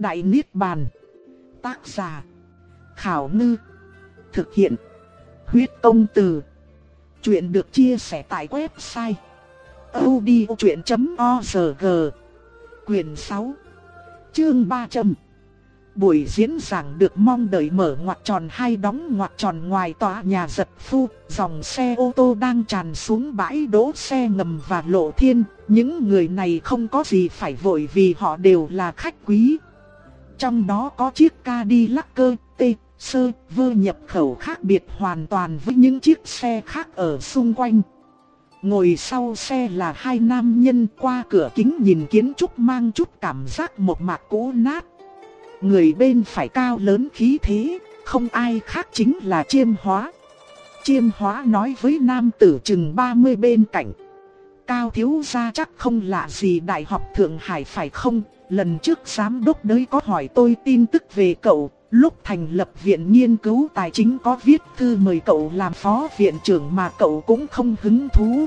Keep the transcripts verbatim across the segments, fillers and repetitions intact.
Đại Niết Bàn. Tác giả Khảo Ngư. Thực hiện Huyết Công Từ. Chuyện được chia sẻ tại website audiochuyện chấm org. Quyền sáu, chương ba trăm. Buổi diễn giảng được mong đợi mở ngoặc tròn hai đóng ngoặc tròn ngoài tòa nhà Giật Phu, dòng xe ô tô đang tràn xuống bãi đỗ xe ngầm và Lộ Thiên. Những người này không có gì phải vội vì họ đều là khách quý. Trong đó có chiếc Cadillac T sơ vơ nhập khẩu khác biệt hoàn toàn với những chiếc xe khác ở xung quanh. Ngồi sau xe là hai nam nhân, qua cửa kính nhìn kiến trúc mang chút cảm giác một mạc cũ nát. Người bên phải cao lớn khí thế, không ai khác chính là Chiêm Hóa. Chiêm Hóa nói với nam tử chừng ba mươi bên cạnh: Cao thiếu gia chắc không lạ gì Đại học Thượng Hải phải không? Lần trước giám đốc đấy có hỏi tôi tin tức về cậu. Lúc thành lập viện nghiên cứu tài chính có viết thư mời cậu làm phó viện trưởng mà cậu cũng không hứng thú.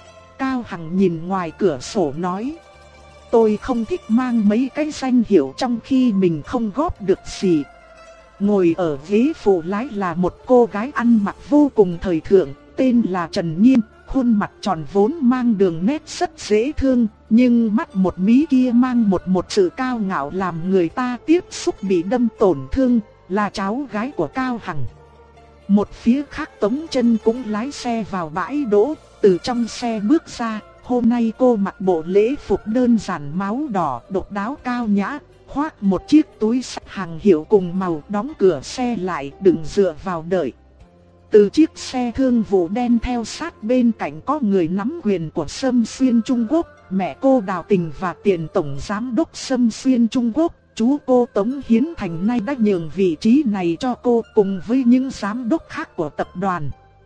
Cao Hằng nhìn ngoài cửa sổ nói: Tôi không thích mang mấy cái danh hiệu trong khi mình không góp được gì. Ngồi ở ghế phụ lái là một cô gái ăn mặc vô cùng thời thượng, tên là Trần Nhiên. Khuôn mặt tròn vốn mang đường nét rất dễ thương, nhưng mắt một mí kia mang một một sự cao ngạo làm người ta tiếp xúc bị đâm tổn thương, là cháu gái của Cao Hằng. Một phía khác Tống Chân cũng lái xe vào bãi đỗ, từ trong xe bước ra. Hôm nay cô mặc bộ lễ phục đơn giản máu đỏ độc đáo cao nhã, khoác một chiếc túi xách hàng hiệu cùng màu, đóng cửa xe lại đừng dựa vào đợi. Từ chiếc xe thương vụ đen theo sát bên cạnh có người nắm quyền của Sâm Xuyên Trung Quốc, mẹ cô Đào Tình và tiền tổng giám đốc Sâm Xuyên Trung Quốc. Chú cô Tống Hiến Thành nay đã nhường vị trí này cho cô cùng với những giám đốc khác của tập đoàn.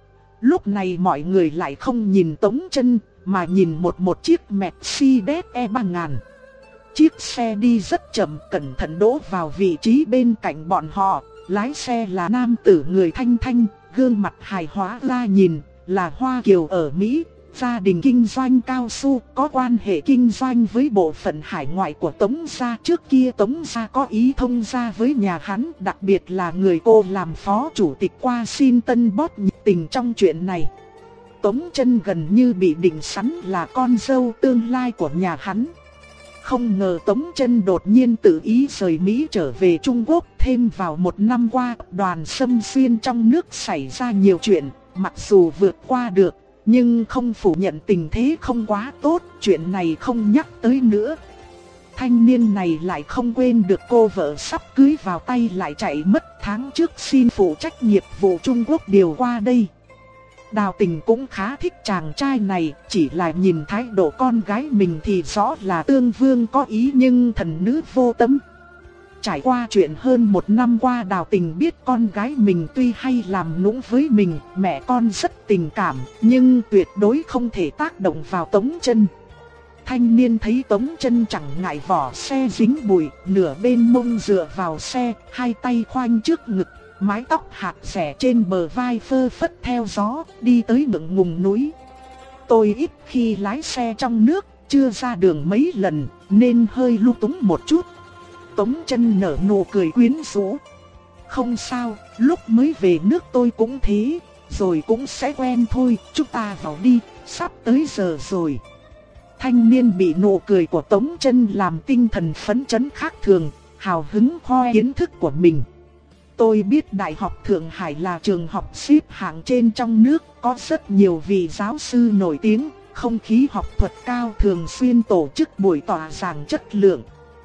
Lúc này mọi người lại không nhìn Tống Chân mà nhìn một một chiếc Mercedes E ba nghìn. Chiếc xe đi rất chậm, cẩn thận đỗ vào vị trí bên cạnh bọn họ. Lái xe là nam tử người Thanh Thanh, gương mặt hài hóa ra nhìn, là Hoa Kiều ở Mỹ, gia đình kinh doanh cao su, có quan hệ kinh doanh với bộ phận hải ngoại của Tống gia. Trước kia Tống gia có ý thông gia với nhà hắn, đặc biệt là người cô làm phó chủ tịch Washington Post nhiệt tình trong chuyện này. Tống Chân gần như bị định sẵn là con dâu tương lai của nhà hắn. Không ngờ Tống Chân đột nhiên tự ý rời Mỹ trở về Trung Quốc. Thêm vào một năm qua, đoàn Sâm Xuyên trong nước xảy ra nhiều chuyện. Mặc dù vượt qua được, nhưng không phủ nhận tình thế không quá tốt. Chuyện này không nhắc tới nữa. Thanh niên này lại không quên được cô vợ sắp cưới vào tay lại chạy mất. Tháng trước xin phụ trách nghiệp vụ Trung Quốc điều qua đây. Đào Tình cũng khá thích chàng trai này, chỉ là nhìn thái độ con gái mình thì rõ là tương vương có ý nhưng thần nữ vô tâm. Trải qua chuyện hơn một năm qua, Đào Tình biết con gái mình tuy hay làm nũng với mình, mẹ con rất tình cảm, nhưng tuyệt đối không thể tác động vào Tống Chân. Thanh niên thấy Tống Chân chẳng ngại vỏ xe dính bụi, nửa bên mông dựa vào xe, hai tay khoanh trước ngực. Mái tóc hạt rẻ trên bờ vai phơ phất theo gió, đi tới ngượng ngùng núi. Tôi ít khi lái xe trong nước, chưa ra đường mấy lần, nên hơi lung túng một chút. Tống Chân nở nụ cười quyến rũ. Không sao, lúc mới về nước tôi cũng thế, rồi cũng sẽ quen thôi, chúng ta vào đi, sắp tới giờ rồi. Thanh niên bị nụ cười của Tống Chân làm tinh thần phấn chấn khác thường, hào hứng khoe kiến thức của mình. Tôi biết Đại học Thượng Hải là trường học xếp hạng trên trong nước, có rất nhiều vị giáo sư nổi tiếng, không khí học thuật cao, thường xuyên tổ chức buổi tọa giảng chất lượng.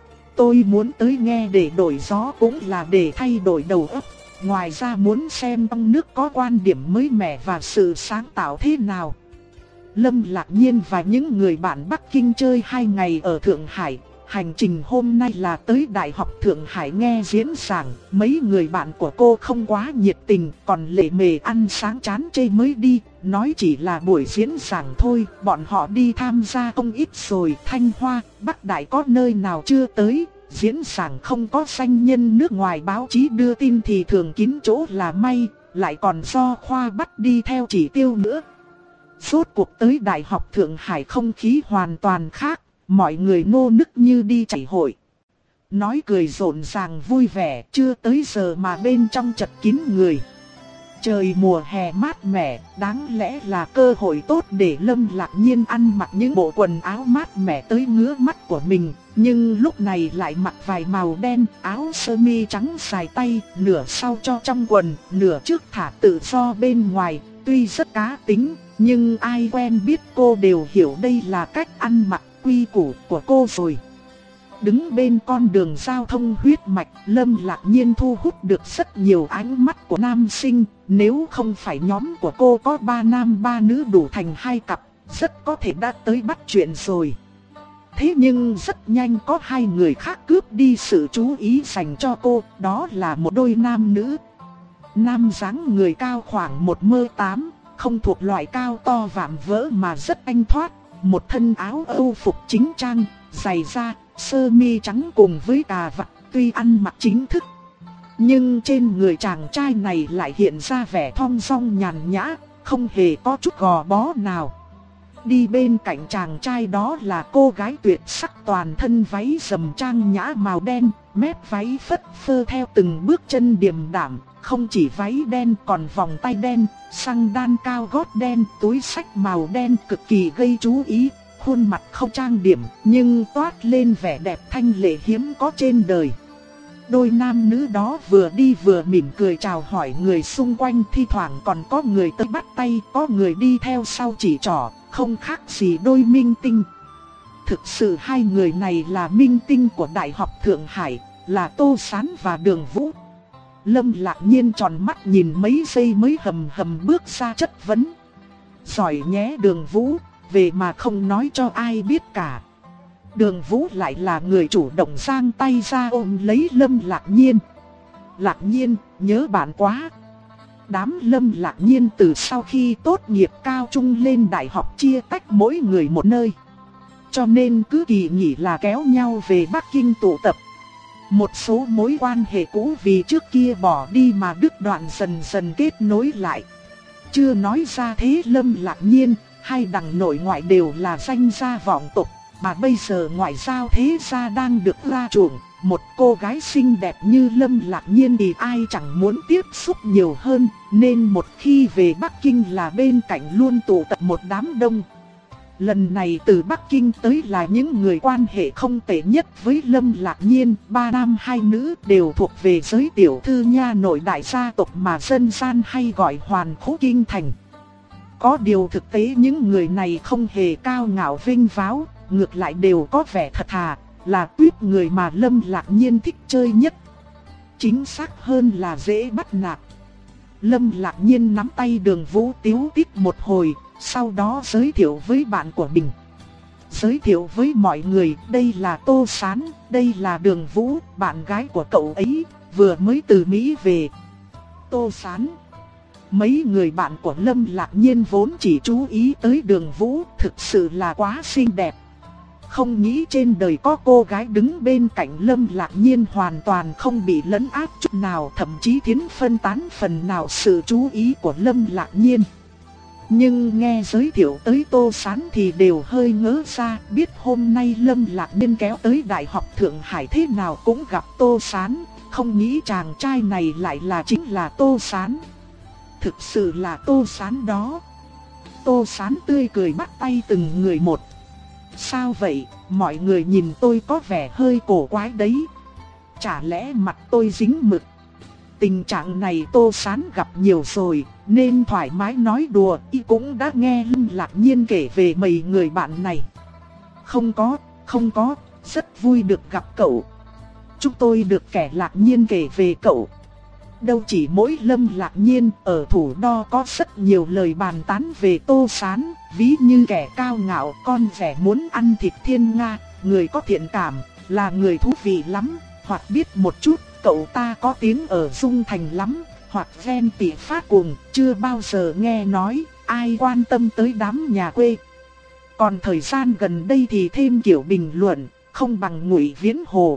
Tôi muốn tới nghe để đổi gió cũng là để thay đổi đầu óc, ngoài ra muốn xem trong nước có quan điểm mới mẻ và sự sáng tạo thế nào. Lâm Lạc Nhiên và những người bạn Bắc Kinh chơi hai ngày ở Thượng Hải. Hành trình hôm nay là tới Đại học Thượng Hải nghe diễn giảng. Mấy người bạn của cô không quá nhiệt tình, còn lệ mề ăn sáng chán chê mới đi. Nói chỉ là buổi diễn giảng thôi, bọn họ đi tham gia không ít rồi. Thanh Hoa, Bắc Đại có nơi nào chưa tới. Diễn giảng không có danh nhân nước ngoài báo chí đưa tin thì thường kín chỗ là may, lại còn do khoa bắt đi theo chỉ tiêu nữa. Rốt cuộc tới Đại học Thượng Hải không khí hoàn toàn khác. Mọi người nô nức như đi chảy hội. nói cười rộn ràng vui vẻ, chưa tới giờ mà bên trong chật kín người. Trời mùa hè mát mẻ, đáng lẽ là cơ hội tốt để Lâm Lạc Nhiên ăn mặc những bộ quần áo mát mẻ tới ngứa mắt của mình. Nhưng lúc này lại mặc vài màu đen, áo sơ mi trắng dài tay, nửa sau cho trong quần, nửa trước thả tự do bên ngoài. Tuy rất cá tính, nhưng ai quen biết cô đều hiểu đây là cách ăn mặc quy củ của cô rồi. Đứng bên con đường giao thông huyết mạch, Lâm Lạc Nhiên thu hút được rất nhiều ánh mắt của nam sinh. Nếu không phải nhóm của cô có ba nam ba nữ đủ thành hai cặp, rất có thể đã tới bắt chuyện rồi. Thế nhưng rất nhanh có hai người khác cướp đi sự chú ý dành cho cô, đó là một đôi nam nữ. Nam dáng người cao khoảng một mét tám, không thuộc loại cao to vạm vỡ mà rất thanh thoát. Một thân áo Âu phục chính trang, giày da, sơ mi trắng cùng với cà vạt, tuy ăn mặc chính thức. Nhưng trên người chàng trai này lại hiện ra vẻ thong dong nhàn nhã, không hề có chút gò bó nào. Đi bên cạnh chàng trai đó là cô gái tuyệt sắc toàn thân váy rầm trang nhã màu đen, mép váy phất phơ theo từng bước chân điềm đạm. Không chỉ váy đen còn vòng tay đen, xăng đan cao gót đen, túi xách màu đen cực kỳ gây chú ý. Khuôn mặt không trang điểm nhưng toát lên vẻ đẹp thanh lệ hiếm có trên đời. Đôi nam nữ đó vừa đi vừa mỉm cười chào hỏi người xung quanh, thi thoảng còn có người tới bắt tay, có người đi theo sau chỉ trỏ, không khác gì đôi minh tinh. Thực sự hai người này là minh tinh của Đại học Thượng Hải, là Tô Sán và Đường Vũ. Lâm Lạc Nhiên tròn mắt nhìn mấy giây mới hầm hầm bước ra chất vấn. Giỏi nhé Đường Vũ, về mà không nói cho ai biết cả. Đường Vũ lại là người chủ động giang tay ra ôm lấy Lâm Lạc Nhiên. Lạc Nhiên, nhớ bạn quá. Đám Lâm Lạc Nhiên từ sau khi tốt nghiệp cao trung lên đại học chia tách mỗi người một nơi. Cho nên cứ kỳ nghỉ là kéo nhau về Bắc Kinh tụ tập. Một số mối quan hệ cũ vì trước kia bỏ đi mà đứt đoạn dần dần kết nối lại. Chưa nói ra thế Lâm Lạc Nhiên, hai đằng nội ngoại đều là danh gia vọng tộc, mà bây giờ ngoại giao thế gia đang được ra chuộng. Một cô gái xinh đẹp như Lâm Lạc Nhiên thì ai chẳng muốn tiếp xúc nhiều hơn, nên một khi về Bắc Kinh là bên cạnh luôn tụ tập một đám đông. Lần này từ Bắc Kinh tới là những người quan hệ không tệ nhất với Lâm Lạc Nhiên, ba nam hai nữ đều thuộc về giới tiểu thư nha nội đại gia tộc mà dân gian hay gọi hoàn khố kinh thành. Có điều thực tế những người này không hề cao ngạo vinh váo, ngược lại đều có vẻ thật thà, là tuýp người mà Lâm Lạc Nhiên thích chơi nhất. Chính xác hơn là dễ bắt nạt. Lâm Lạc Nhiên nắm tay Đường Vũ tíu tít một hồi, sau đó giới thiệu với bạn của mình. Giới thiệu với mọi người, đây là Tô Sán, đây là Đường Vũ, bạn gái của cậu ấy, vừa mới từ Mỹ về. Tô Sán. Mấy người bạn của Lâm Lạc Nhiên vốn chỉ chú ý tới Đường Vũ, thực sự là quá xinh đẹp. Không nghĩ trên đời có cô gái đứng bên cạnh Lâm Lạc Nhiên hoàn toàn không bị lấn áp chút nào, thậm chí thiến phân tán phần nào sự chú ý của Lâm Lạc Nhiên. Nhưng nghe giới thiệu tới Tô Sán thì đều hơi ngớ ra, biết hôm nay Lâm Lạc Nhiên kéo tới Đại học Thượng Hải thế nào cũng gặp Tô Sán, không nghĩ chàng trai này lại là chính là Tô Sán. Thực sự là Tô Sán đó. Tô Sán tươi cười bắt tay từng người một. Sao vậy, mọi người nhìn tôi có vẻ hơi cổ quái đấy. Chả lẽ mặt tôi dính mực? Tình trạng này Tô Sán gặp nhiều rồi, nên thoải mái nói đùa, y cũng đã nghe Lâm Lạc Nhiên kể về mấy người bạn này. Không có, không có, rất vui được gặp cậu. Chúng tôi được kẻ Lạc Nhiên kể về cậu. Đâu chỉ mỗi Lâm Lạc Nhiên, ở thủ đô có rất nhiều lời bàn tán về Tô Sán, ví như kẻ cao ngạo, con rẻ muốn ăn thịt thiên nga, người có thiện cảm, là người thú vị lắm, hoặc biết một chút, cậu ta có tiếng ở Dung Thành lắm, hoặc ghen tị phát cuồng, chưa bao giờ nghe nói, ai quan tâm tới đám nhà quê. Còn thời gian gần đây thì thêm kiểu bình luận, không bằng Ngụy Viễn Hồ.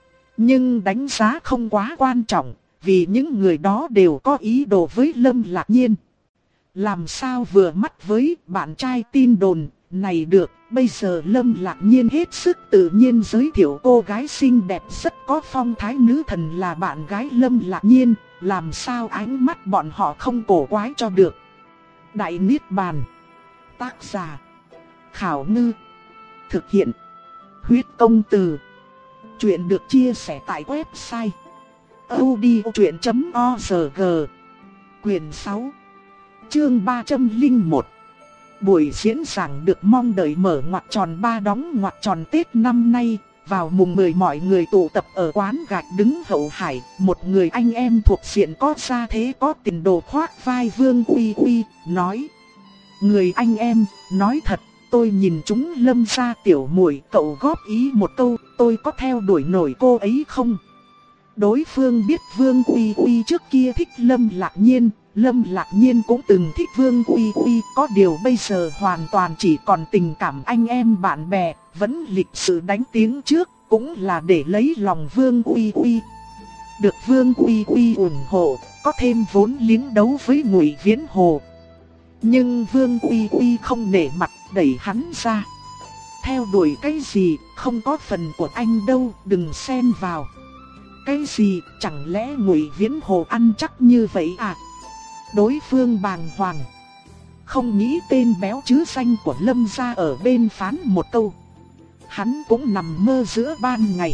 Nhưng đánh giá không quá quan trọng, vì những người đó đều có ý đồ với Lâm Lạc Nhiên. Làm sao vừa mắt với bạn trai tin đồn, này được, bây giờ Lâm Lạc Nhiên hết sức tự nhiên giới thiệu cô gái xinh đẹp rất có phong thái nữ thần là bạn gái Lâm Lạc Nhiên, làm sao ánh mắt bọn họ không cổ quái cho được. Đại Niết Bàn. Tác giả Khảo Ngư. Thực hiện Huyết Công Từ. Chuyện được chia sẻ tại website audiochuyện chấm org. Quyền sáu, chương ba trăm lẻ một. Buổi diễn giảng được mong đợi mở ngoặc tròn ba đóng ngoặc tròn Tết năm nay. Vào mùng mười mọi người tụ tập ở quán gạch đứng hậu hải. Một người anh em thuộc diện có gia thế có tiền đồ khoác vai Vương Uy Uy, nói: Người anh em, nói thật, tôi nhìn chúng Lâm gia tiểu muội, cậu góp ý một câu, tôi có theo đuổi nổi cô ấy không? Đối phương biết Vương Uy Uy trước kia thích Lâm Lạc Nhiên, Lâm Lạc Nhiên cũng từng thích Vương Uy Uy, có điều bây giờ hoàn toàn chỉ còn tình cảm anh em bạn bè, vẫn lịch sự đánh tiếng trước, cũng là để lấy lòng Vương Uy Uy. Được Vương Uy Uy ủng hộ, có thêm vốn liếng đấu với Ngụy Viễn Hồ. Nhưng Vương Uy Uy không nể mặt, đẩy hắn ra. Theo đuổi cái gì, không có phần của anh đâu, đừng xen vào. Cái gì, chẳng lẽ Ngụy Viễn Hồ ăn chắc như vậy à? Đối phương bàng hoàng, không nghĩ tên béo chứ danh của Lâm gia ở bên phán một câu. Hắn cũng nằm mơ giữa ban ngày.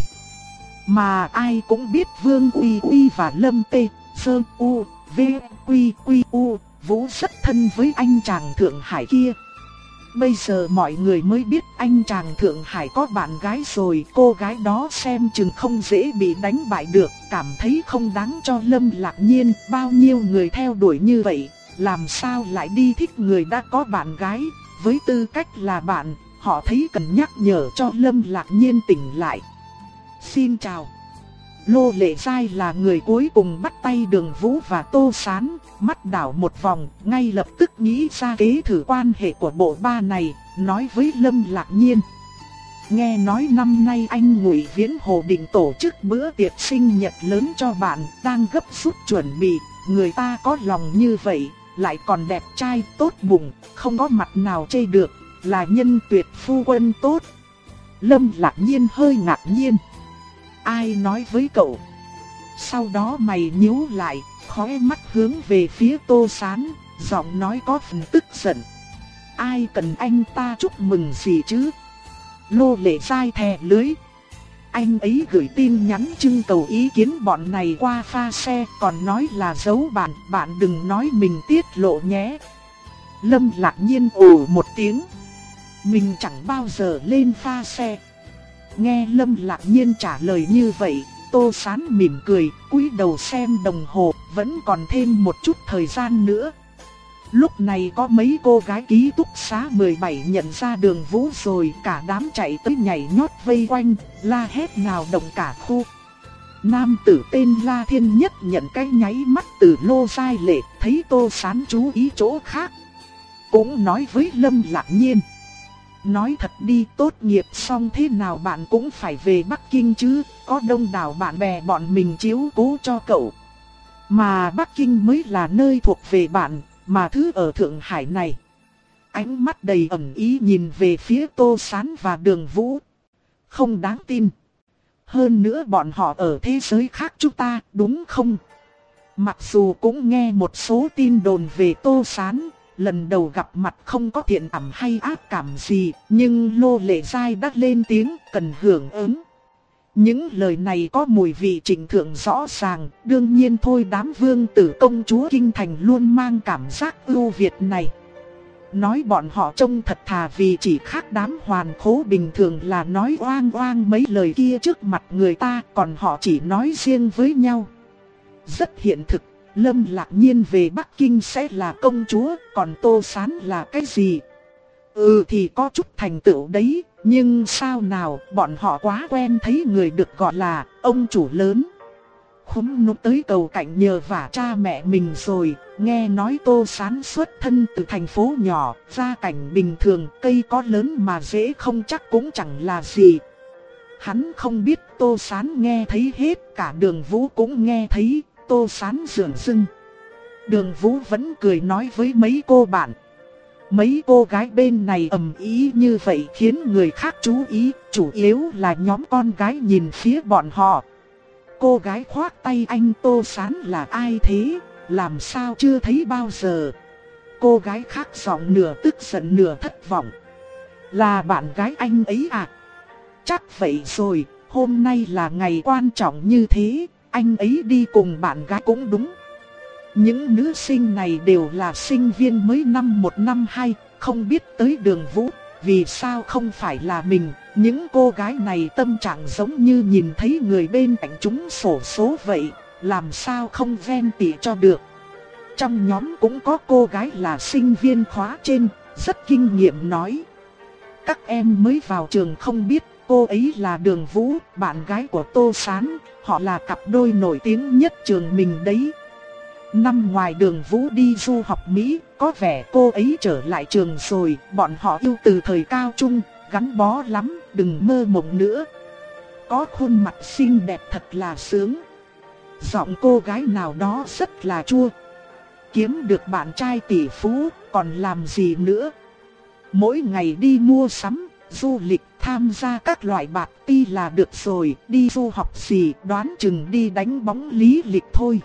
Mà ai cũng biết Vương Uy Uy và Lâm Tê, Sơ U, V, Quy Quy U, Vũ rất thân với anh chàng Thượng Hải kia. Bây giờ mọi người mới biết anh chàng Thượng Hải có bạn gái rồi. Cô gái đó xem chừng không dễ bị đánh bại được, cảm thấy không đáng cho Lâm Lạc Nhiên. Bao nhiêu người theo đuổi như vậy, làm sao lại đi thích người đã có bạn gái. Với tư cách là bạn, họ thấy cần nhắc nhở cho Lâm Lạc Nhiên tỉnh lại. Xin chào. Lô Lệ Giai là người cuối cùng bắt tay Đường Vũ và Tô Sán, mắt đảo một vòng, ngay lập tức nghĩ ra kế thử quan hệ của bộ ba này, nói với Lâm Lạc Nhiên. Nghe nói năm nay anh Ngụy Viễn Hồ định tổ chức bữa tiệc sinh nhật lớn cho bạn, đang gấp rút chuẩn bị, người ta có lòng như vậy, lại còn đẹp trai, tốt bụng, không có mặt nào chê được, là nhân tuyệt phu quân tốt. Lâm Lạc Nhiên hơi ngạc nhiên. Ai nói với cậu? Sau đó mày nhíu lại, khóe mắt hướng về phía Tô Sán, giọng nói có phần tức giận. Ai cần anh ta chúc mừng gì chứ? Lô Lệ Giai thè lưới. Anh ấy gửi tin nhắn trưng cầu ý kiến bọn này qua pha xe, còn nói là giấu bạn, bạn đừng nói mình tiết lộ nhé. Lâm Lạc Nhiên ồ một tiếng. Mình chẳng bao giờ lên pha xe. Nghe Lâm Lạc Nhiên trả lời như vậy, Tô Sán mỉm cười, cúi đầu xem đồng hồ, vẫn còn thêm một chút thời gian nữa. Lúc này có mấy cô gái ký túc xá mười bảy nhận ra Đường Vũ rồi, cả đám chạy tới nhảy nhót vây quanh, la hét nào động cả khu. Nam tử tên La Thiên Nhất nhận cái nháy mắt từ Lô Giai Lệ, thấy Tô Sán chú ý chỗ khác, cũng nói với Lâm Lạc Nhiên. Nói thật đi, tốt nghiệp xong thế nào bạn cũng phải về Bắc Kinh chứ, có đông đảo bạn bè bọn mình chiếu cố cho cậu. Mà Bắc Kinh mới là nơi thuộc về bạn, mà thứ ở Thượng Hải này. Ánh mắt đầy ẩn ý nhìn về phía Tô Sán và Đường Vũ. Không đáng tin. Hơn nữa bọn họ ở thế giới khác chúng ta, đúng không? Mặc dù cũng nghe một số tin đồn về Tô Sán, lần đầu gặp mặt không có thiện cảm hay ác cảm gì, nhưng Lô Lệ Giai đã lên tiếng, cần hưởng ứng. Những lời này có mùi vị trịnh thượng rõ ràng, đương nhiên thôi đám vương tử công chúa kinh thành luôn mang cảm giác ưu việt này. Nói bọn họ trông thật thà vì chỉ khác đám hoàn khố bình thường là nói oang oang mấy lời kia trước mặt người ta, còn họ chỉ nói riêng với nhau. Rất hiện thực. Lâm Lạc Nhiên về Bắc Kinh sẽ là công chúa, còn Tô Sán là cái gì? Ừ thì có chút thành tựu đấy, nhưng sao nào, bọn họ quá quen thấy người được gọi là ông chủ lớn. Khúm núm tới cầu cạnh nhờ vả cha mẹ mình rồi, nghe nói Tô Sán xuất thân từ thành phố nhỏ, gia cảnh bình thường, cây có lớn mà rễ không chắc cũng chẳng là gì. Hắn không biết Tô Sán nghe thấy hết, cả Đường Vũ cũng nghe thấy. Tô Sán dường dưng. Đường Vũ vẫn cười nói với mấy cô bạn. Mấy cô gái bên này ầm ĩ như vậy khiến người khác chú ý, chủ yếu là nhóm con gái nhìn phía bọn họ. Cô gái khoác tay anh Tô Sán là ai thế, làm sao chưa thấy bao giờ. Cô gái khác giọng nửa tức giận nửa thất vọng. Là bạn gái anh ấy à? Chắc vậy rồi, hôm nay là ngày quan trọng như thế, anh ấy đi cùng bạn gái cũng đúng. Những nữ sinh này đều là sinh viên mới năm một năm hai, không biết tới Đường Vũ, vì sao không phải là mình. Những cô gái này tâm trạng giống như nhìn thấy người bên cạnh chúng xổ số vậy, làm sao không ghen tị cho được. Trong nhóm cũng có cô gái là sinh viên khóa trên, rất kinh nghiệm nói. Các em mới vào trường không biết, cô ấy là Đường Vũ, bạn gái của Tô Sán, họ là cặp đôi nổi tiếng nhất trường mình đấy. Năm ngoài Đường Vũ đi du học Mỹ, có vẻ cô ấy trở lại trường rồi, bọn họ yêu từ thời cao trung, gắn bó lắm, đừng mơ mộng nữa. Có khuôn mặt xinh đẹp thật là sướng. Giọng cô gái nào đó rất là chua. Kiếm được bạn trai tỷ phú, còn làm gì nữa. Mỗi ngày đi mua sắm, du lịch, tham gia các loại party là được rồi, đi du học gì đoán chừng đi đánh bóng lý lịch thôi.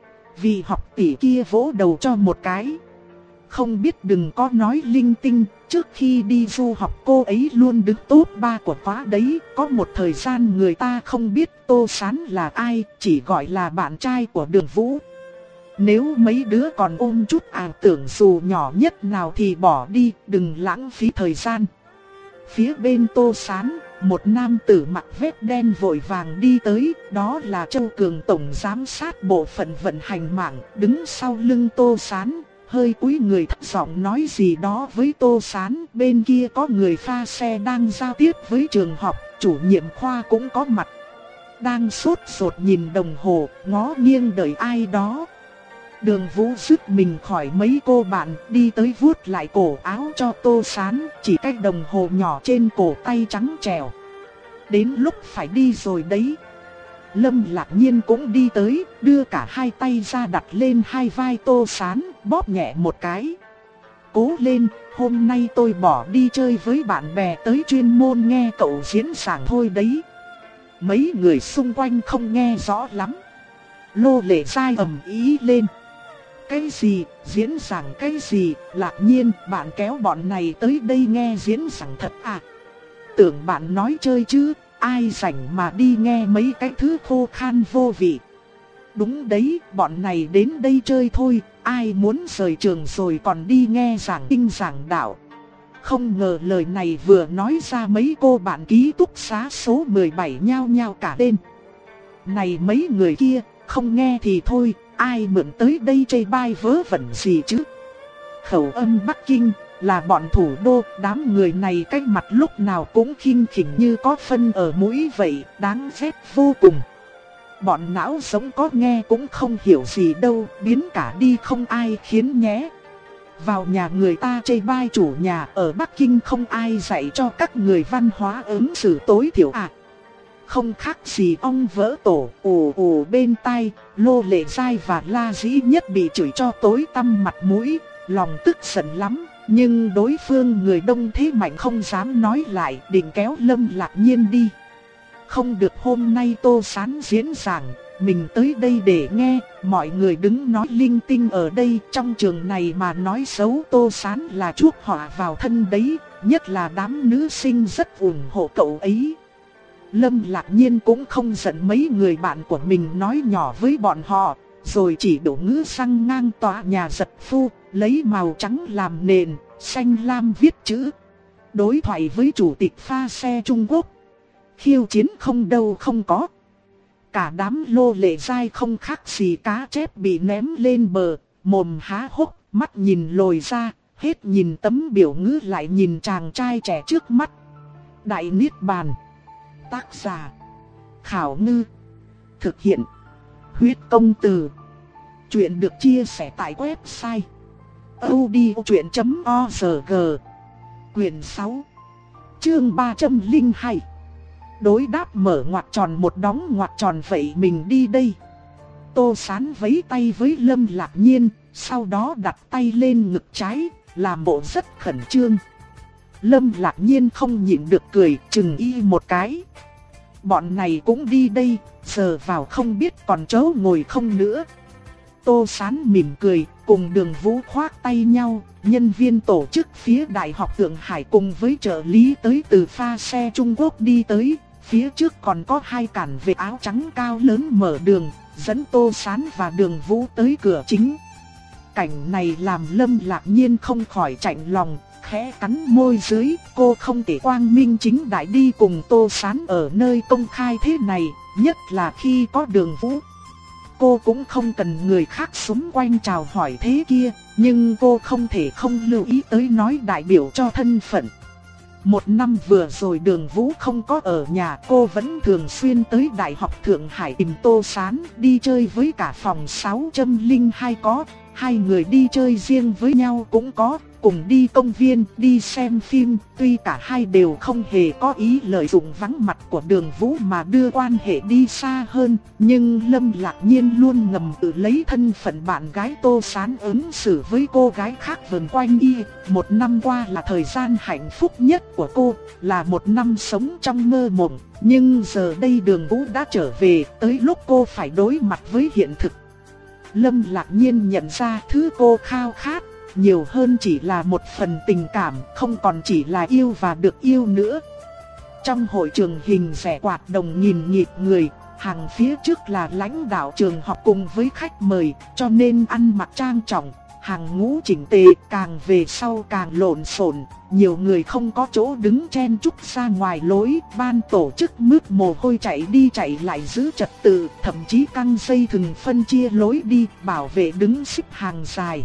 Vì học tỷ kia vỗ đầu cho một cái. Không biết đừng có nói linh tinh, trước khi đi du học cô ấy luôn đứng top ba của khóa đấy. Có một thời gian người ta không biết Tô Sán là ai, chỉ gọi là bạn trai của Đường Vũ. Nếu mấy đứa còn ôm chút ảo tưởng dù nhỏ nhất nào thì bỏ đi, đừng lãng phí thời gian. Phía bên Tô Sán, một nam tử mặc vest đen vội vàng đi tới, đó là Châu Cường, tổng giám sát bộ phận vận hành mạng, đứng sau lưng Tô Sán, hơi cúi người thấp giọng nói gì đó với Tô Sán. Bên kia có người pha xe đang giao tiếp với trường học, chủ nhiệm khoa cũng có mặt. Đang sốt ruột nhìn đồng hồ, ngó nghiêng đợi ai đó. Đường Vũ dứt mình khỏi mấy cô bạn, đi tới vuốt lại cổ áo cho Tô Sán, chỉ cách đồng hồ nhỏ trên cổ tay trắng trẻo. Đến lúc phải đi rồi đấy. Lâm Lạc Nhiên cũng đi tới, đưa cả hai tay ra đặt lên hai vai Tô Sán, bóp nhẹ một cái. Cố lên, hôm nay tôi bỏ đi chơi với bạn bè tới chuyên môn nghe cậu diễn giảng thôi đấy. Mấy người xung quanh không nghe rõ lắm. Lô Lệ Giai ầm ý lên. Cái gì, diễn giảng cái gì, Lạc Nhiên, bạn kéo bọn này tới đây nghe diễn giảng thật à? Tưởng bạn nói chơi chứ, ai rảnh mà đi nghe mấy cái thứ khô khan vô vị. Đúng đấy, bọn này đến đây chơi thôi, ai muốn rời trường rồi còn đi nghe giảng kinh giảng đạo. Không ngờ lời này vừa nói ra mấy cô bạn ký túc xá số mười bảy nhao nhao cả lên. Này mấy người kia, không nghe thì thôi, ai mượn tới đây chê bai vớ vẩn gì chứ. Khẩu âm Bắc Kinh là bọn thủ đô, đám người này cách mặt lúc nào cũng khinh khỉnh như có phân ở mũi vậy, đáng ghét vô cùng. Bọn não sống có nghe cũng không hiểu gì đâu, biến cả đi không ai khiến nhé. Vào nhà người ta chê bai chủ nhà, ở Bắc Kinh không ai dạy cho các người văn hóa ứng xử tối thiểu à. Không khác gì ong vỡ tổ, ồ ồ bên tai, Lô Lệ Giai và La Dĩ Nhất bị chửi cho tối tăm mặt mũi, lòng tức giận lắm. Nhưng đối phương người đông thế mạnh không dám nói lại, định kéo Lâm Lạc Nhiên đi. Không được, hôm nay Tô Sán diễn giảng, mình tới đây để nghe, mọi người đứng nói linh tinh ở đây. Trong trường này mà nói xấu Tô Sán là chuốc họa vào thân đấy, nhất là đám nữ sinh rất ủng hộ cậu ấy. Lâm Lạc Nhiên cũng không giận mấy người bạn của mình nói nhỏ với bọn họ, rồi chỉ đổ ngữ xăng ngang tòa nhà giật phu, lấy màu trắng làm nền, xanh lam viết chữ. Đối thoại với chủ tịch pha xe Trung Quốc. Khiêu chiến không đâu không có. Cả đám Lô Lệ Giai không khác gì cá chép bị ném lên bờ, mồm há hốc, mắt nhìn lồi ra, hết nhìn tấm biểu ngữ lại nhìn chàng trai trẻ trước mắt. Đại Niết Bàn. Tác giả Khảo Ngư. Thực hiện Huyết Công Từ. Chuyện được chia sẻ tại website audiochuyện chấm org. Quyển sáu, chương ba trăm lẻ hai. Đối đáp mở ngoặc tròn một đóng ngoặc tròn, vậy mình đi đây. Tô Sán vẫy tay với Lâm Lạc Nhiên, sau đó đặt tay lên ngực trái, làm bộ rất khẩn trương. Lâm Lạc Nhiên không nhịn được cười, chừng y một cái. Bọn này cũng đi đây, giờ vào không biết còn chỗ ngồi không nữa. Tô Sán mỉm cười, cùng Đường Vũ khoác tay nhau. Nhân viên tổ chức phía Đại học Thượng Hải cùng với trợ lý tới từ pha xe Trung Quốc đi tới. Phía trước còn có hai cản vệ áo trắng cao lớn mở đường, dẫn Tô Sán và Đường Vũ tới cửa chính. Cảnh này làm Lâm Lạc Nhiên không khỏi chạnh lòng, khẽ cắn môi dưới. Cô không thể quang minh chính đại đi cùng Tô Sán ở nơi công khai thế này, nhất là khi có Đường Vũ. Cô cũng không cần người khác xúm quanh chào hỏi thế kia, nhưng cô không thể không lưu ý tới nói đại biểu cho thân phận. Một năm vừa rồi Đường Vũ không có ở nhà, cô vẫn thường xuyên tới Đại học Thượng Hải tìm Tô Sán, đi chơi với cả phòng sáu không hai có, hai người đi chơi riêng với nhau cũng có, cùng đi công viên, đi xem phim, tuy cả hai đều không hề có ý lợi dụng vắng mặt của Đường Vũ mà đưa quan hệ đi xa hơn, nhưng Lâm Lạc Nhiên luôn ngầm tự lấy thân phận bạn gái Tô Sán ứng xử với cô gái khác vần quanh y. Một năm qua là thời gian hạnh phúc nhất của cô, là một năm sống trong mơ mộng, nhưng giờ đây Đường Vũ đã trở về, tới lúc cô phải đối mặt với hiện thực. Lâm Lạc Nhiên nhận ra thứ cô khao khát nhiều hơn chỉ là một phần tình cảm, không còn chỉ là yêu và được yêu nữa. Trong hội trường hình rẻ quạt đồng nghìn nghịt người, hàng phía trước là lãnh đạo trường học cùng với khách mời, cho nên ăn mặc trang trọng, hàng ngũ chỉnh tề, càng về sau càng lộn xộn, nhiều người không có chỗ đứng chen chúc ra ngoài lối, ban tổ chức mướt mồ hôi chạy đi chạy lại giữ trật tự, thậm chí căng dây thừng phân chia lối đi, bảo vệ đứng xếp hàng dài.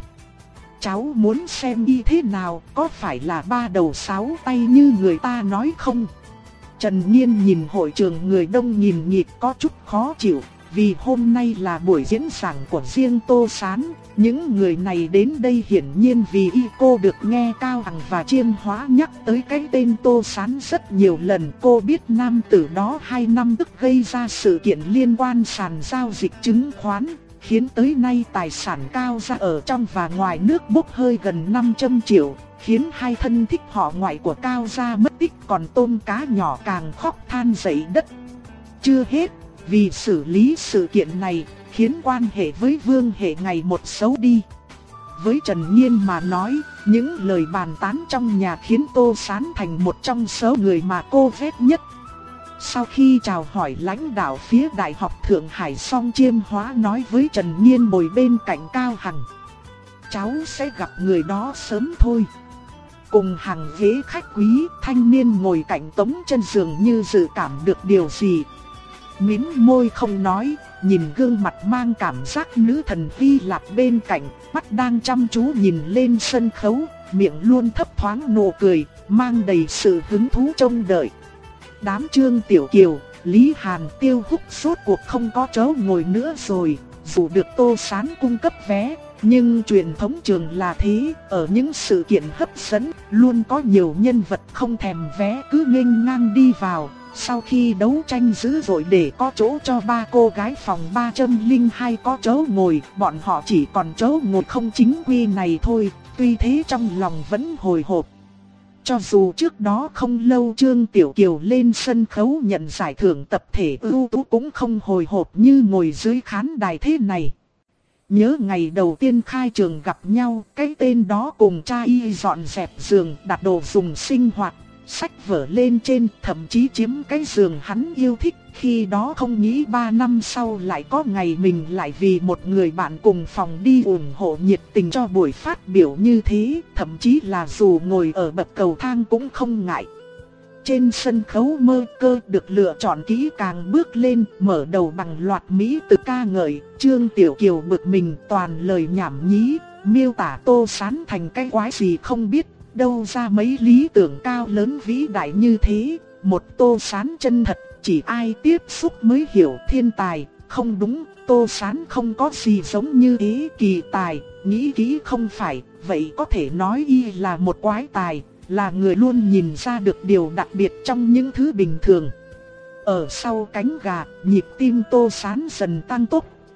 Cháu muốn xem y thế nào, có phải là ba đầu sáu tay như người ta nói không? Trần Nhiên nhìn hội trường người đông nghìn nghịt có chút khó chịu, vì hôm nay là buổi diễn giảng của riêng Tô Sán. Những người này đến đây hiển nhiên vì y cô được nghe Cao Hằng và Chiêm Hóa nhắc tới cái tên Tô Sán rất nhiều lần. Cô biết nam tử đó hai năm trước gây ra sự kiện liên quan sàn giao dịch chứng khoán, khiến tới nay tài sản Cao gia ở trong và ngoài nước bốc hơi gần năm trăm triệu, khiến hai thân thích họ ngoại của Cao gia mất tích, còn tôm cá nhỏ càng khóc than dậy đất. Chưa hết, vì xử lý sự kiện này, khiến quan hệ với Vương Hệ ngày một xấu đi. Với Trần Nhiên mà nói, những lời bàn tán trong nhà khiến Tô Sán thành một trong số người mà cô ghét nhất. Sau khi chào hỏi lãnh đạo phía Đại học Thượng Hải xong, Chiêm Hóa nói với Trần Nhiên ngồi bên cạnh Cao Hằng: cháu sẽ gặp người đó sớm thôi. Cùng hàng ghế khách quý, thanh niên ngồi cạnh Tống Chân dường như dự cảm được điều gì. Mím môi không nói, nhìn gương mặt mang cảm giác nữ thần Hy Lạp bên cạnh, mắt đang chăm chú nhìn lên sân khấu, miệng luôn thấp thoáng nụ cười, mang đầy sự hứng thú trông đợi. Đám Trương Tiểu Kiều, Lý Hàn, Tiêu Húc suốt cuộc không có chỗ ngồi nữa rồi, dù được Tô Sán cung cấp vé, nhưng truyền thống trường là thế, ở những sự kiện hấp dẫn, luôn có nhiều nhân vật không thèm vé cứ nghênh ngang đi vào. Sau khi đấu tranh dữ dội để có chỗ cho ba cô gái phòng ba không hai có chỗ ngồi, bọn họ chỉ còn chỗ ngồi không chính quy này thôi, tuy thế trong lòng vẫn hồi hộp. Cho dù trước đó không lâu Trương Tiểu Kiều lên sân khấu nhận giải thưởng tập thể ưu tú cũng không hồi hộp như ngồi dưới khán đài thế này. Nhớ ngày đầu tiên khai trường gặp nhau, cái tên đó cùng cha y dọn dẹp giường, đặt đồ dùng sinh hoạt, sách vở lên trên, thậm chí chiếm cái giường hắn yêu thích. Khi đó không nghĩ ba năm sau lại có ngày mình lại vì một người bạn cùng phòng đi ủng hộ nhiệt tình cho buổi phát biểu như thế, thậm chí là dù ngồi ở bậc cầu thang cũng không ngại. Trên sân khấu Mơ Cơ được lựa chọn kỹ càng bước lên, mở đầu bằng loạt mỹ từ ca ngợi. Trương Tiểu Kiều bực mình toàn lời nhảm nhí, miêu tả Tô Sán thành cái quái gì không biết, đâu ra mấy lý tưởng cao lớn vĩ đại như thế. Một Tô Sán chân thật, chỉ ai tiếp xúc mới hiểu. Thiên tài, không đúng, Tô Sán không có gì giống như thế. Kỳ tài, nghĩ kỹ không phải, vậy có thể nói y là một quái tài, là người luôn nhìn ra được điều đặc biệt trong những thứ bình thường. Ở sau cánh gà, nhịp tim Tô Sán dần tăng tốc,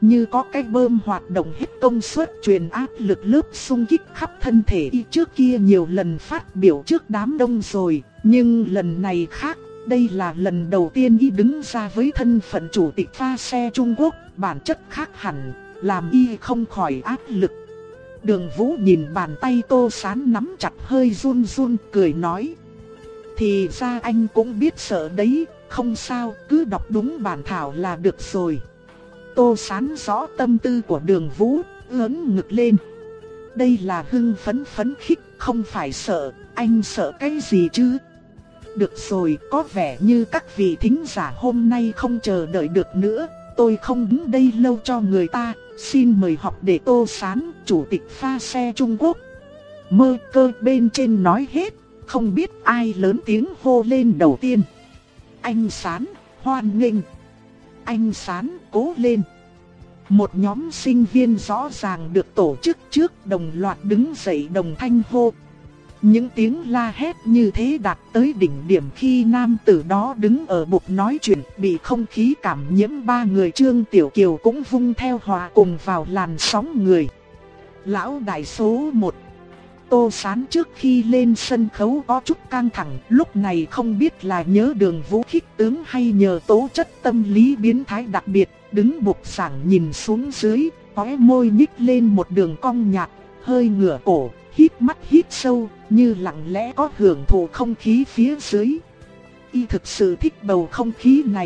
như có cái bơm hoạt động hết công suất truyền áp lực lớp xung kích khắp thân thể. Y trước kia nhiều lần phát biểu trước đám đông rồi, nhưng lần này khác. Đây là lần đầu tiên y đứng ra với thân phận chủ tịch pha xe Trung Quốc, bản chất khác hẳn, làm y không khỏi áp lực. Đường Vũ nhìn bàn tay Tô Sán nắm chặt hơi run run, cười nói: thì ra anh cũng biết sợ đấy, không sao, cứ đọc đúng bản thảo là được rồi. Tô Sán rõ tâm tư của Đường Vũ, ưỡn ngực lên. Đây là hưng phấn phấn khích, không phải sợ, anh sợ cái gì chứ? Được rồi, có vẻ như các vị thính giả hôm nay không chờ đợi được nữa, tôi không đứng đây lâu cho người ta, xin mời học để Tô Sán, chủ tịch pha xe Trung Quốc. Mơ Cơ bên trên nói hết, không biết ai lớn tiếng hô lên đầu tiên. Anh Sán, hoan nghênh. Anh Sán, cố lên. Một nhóm sinh viên rõ ràng được tổ chức trước đồng loạt đứng dậy đồng thanh hô. Những tiếng la hét như thế đạt tới đỉnh điểm khi nam tử đó đứng ở bục nói chuyện, bị không khí cảm nhiễm. Ba người Trương Tiểu Kiều cũng vung theo hòa cùng vào làn sóng người. Lão đại số một. Tô Sán trước khi lên sân khấu có chút căng thẳng, lúc này không biết là nhớ Đường Vũ khích tướng hay nhờ tố chất tâm lý biến thái đặc biệt, đứng bục giảng nhìn xuống dưới, khóe môi nhích lên một đường cong nhạt, hơi ngửa cổ, hít mắt hít sâu, như lặng lẽ có hưởng thụ không khí phía dưới. Y thực sự thích bầu không khí này.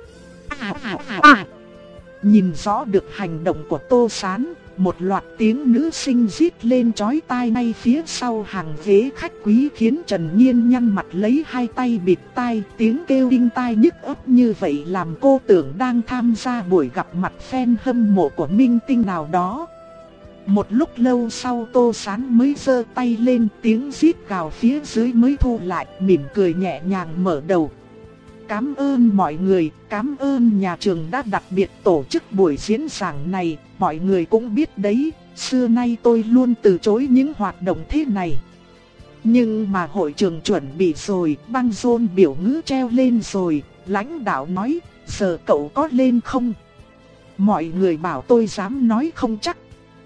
À, à, à, à. Nhìn rõ được hành động của Tô Sán, một loạt tiếng nữ sinh rít lên chói tai ngay phía sau hàng ghế khách quý khiến Trần Nhiên nhăn mặt lấy hai tay bịt tai. Tiếng kêu đinh tai nhức óc như vậy làm cô tưởng đang tham gia buổi gặp mặt fan hâm mộ của minh tinh nào đó. Một lúc lâu sau Tô Sán mới giơ tay lên, tiếng rít gào phía dưới mới thu lại, mỉm cười nhẹ nhàng mở đầu. Cảm ơn mọi người, cảm ơn nhà trường đã đặc biệt tổ chức buổi diễn giảng này. Mọi người cũng biết đấy, xưa nay tôi luôn từ chối những hoạt động thế này. Nhưng mà hội trường chuẩn bị rồi, băng rôn biểu ngữ treo lên rồi. Lãnh đạo nói, giờ cậu có lên không? Mọi người bảo tôi dám nói không chắc.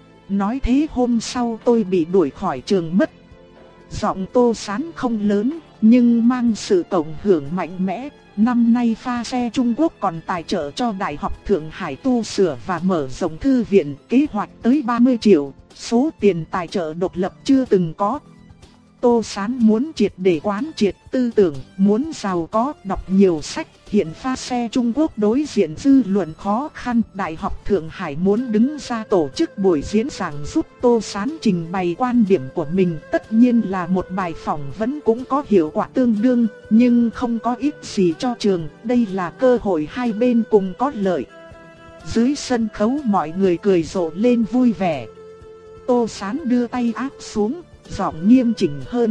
Nói thế hôm sau tôi bị đuổi khỏi trường mất. Giọng Tô Sán không lớn, nhưng mang sự cộng hưởng mạnh mẽ. Năm nay pha xe Trung Quốc còn tài trợ cho Đại học Thượng Hải tu sửa và mở rộng thư viện, kế hoạch tới ba mươi triệu, số tiền tài trợ độc lập chưa từng có. Tô Sán muốn triệt để quán triệt tư tưởng, muốn giàu có, đọc nhiều sách. Hiện pha xe Trung Quốc đối diện dư luận khó khăn, Đại học Thượng Hải muốn đứng ra tổ chức buổi diễn giảng giúp Tô Sán trình bày quan điểm của mình. Tất nhiên là một bài phỏng vấn cũng có hiệu quả tương đương, nhưng không có ích gì cho trường, đây là cơ hội hai bên cùng có lợi. Dưới sân khấu mọi người cười rộ lên vui vẻ. Tô Sán đưa tay áp xuống, giọng nghiêm chỉnh hơn.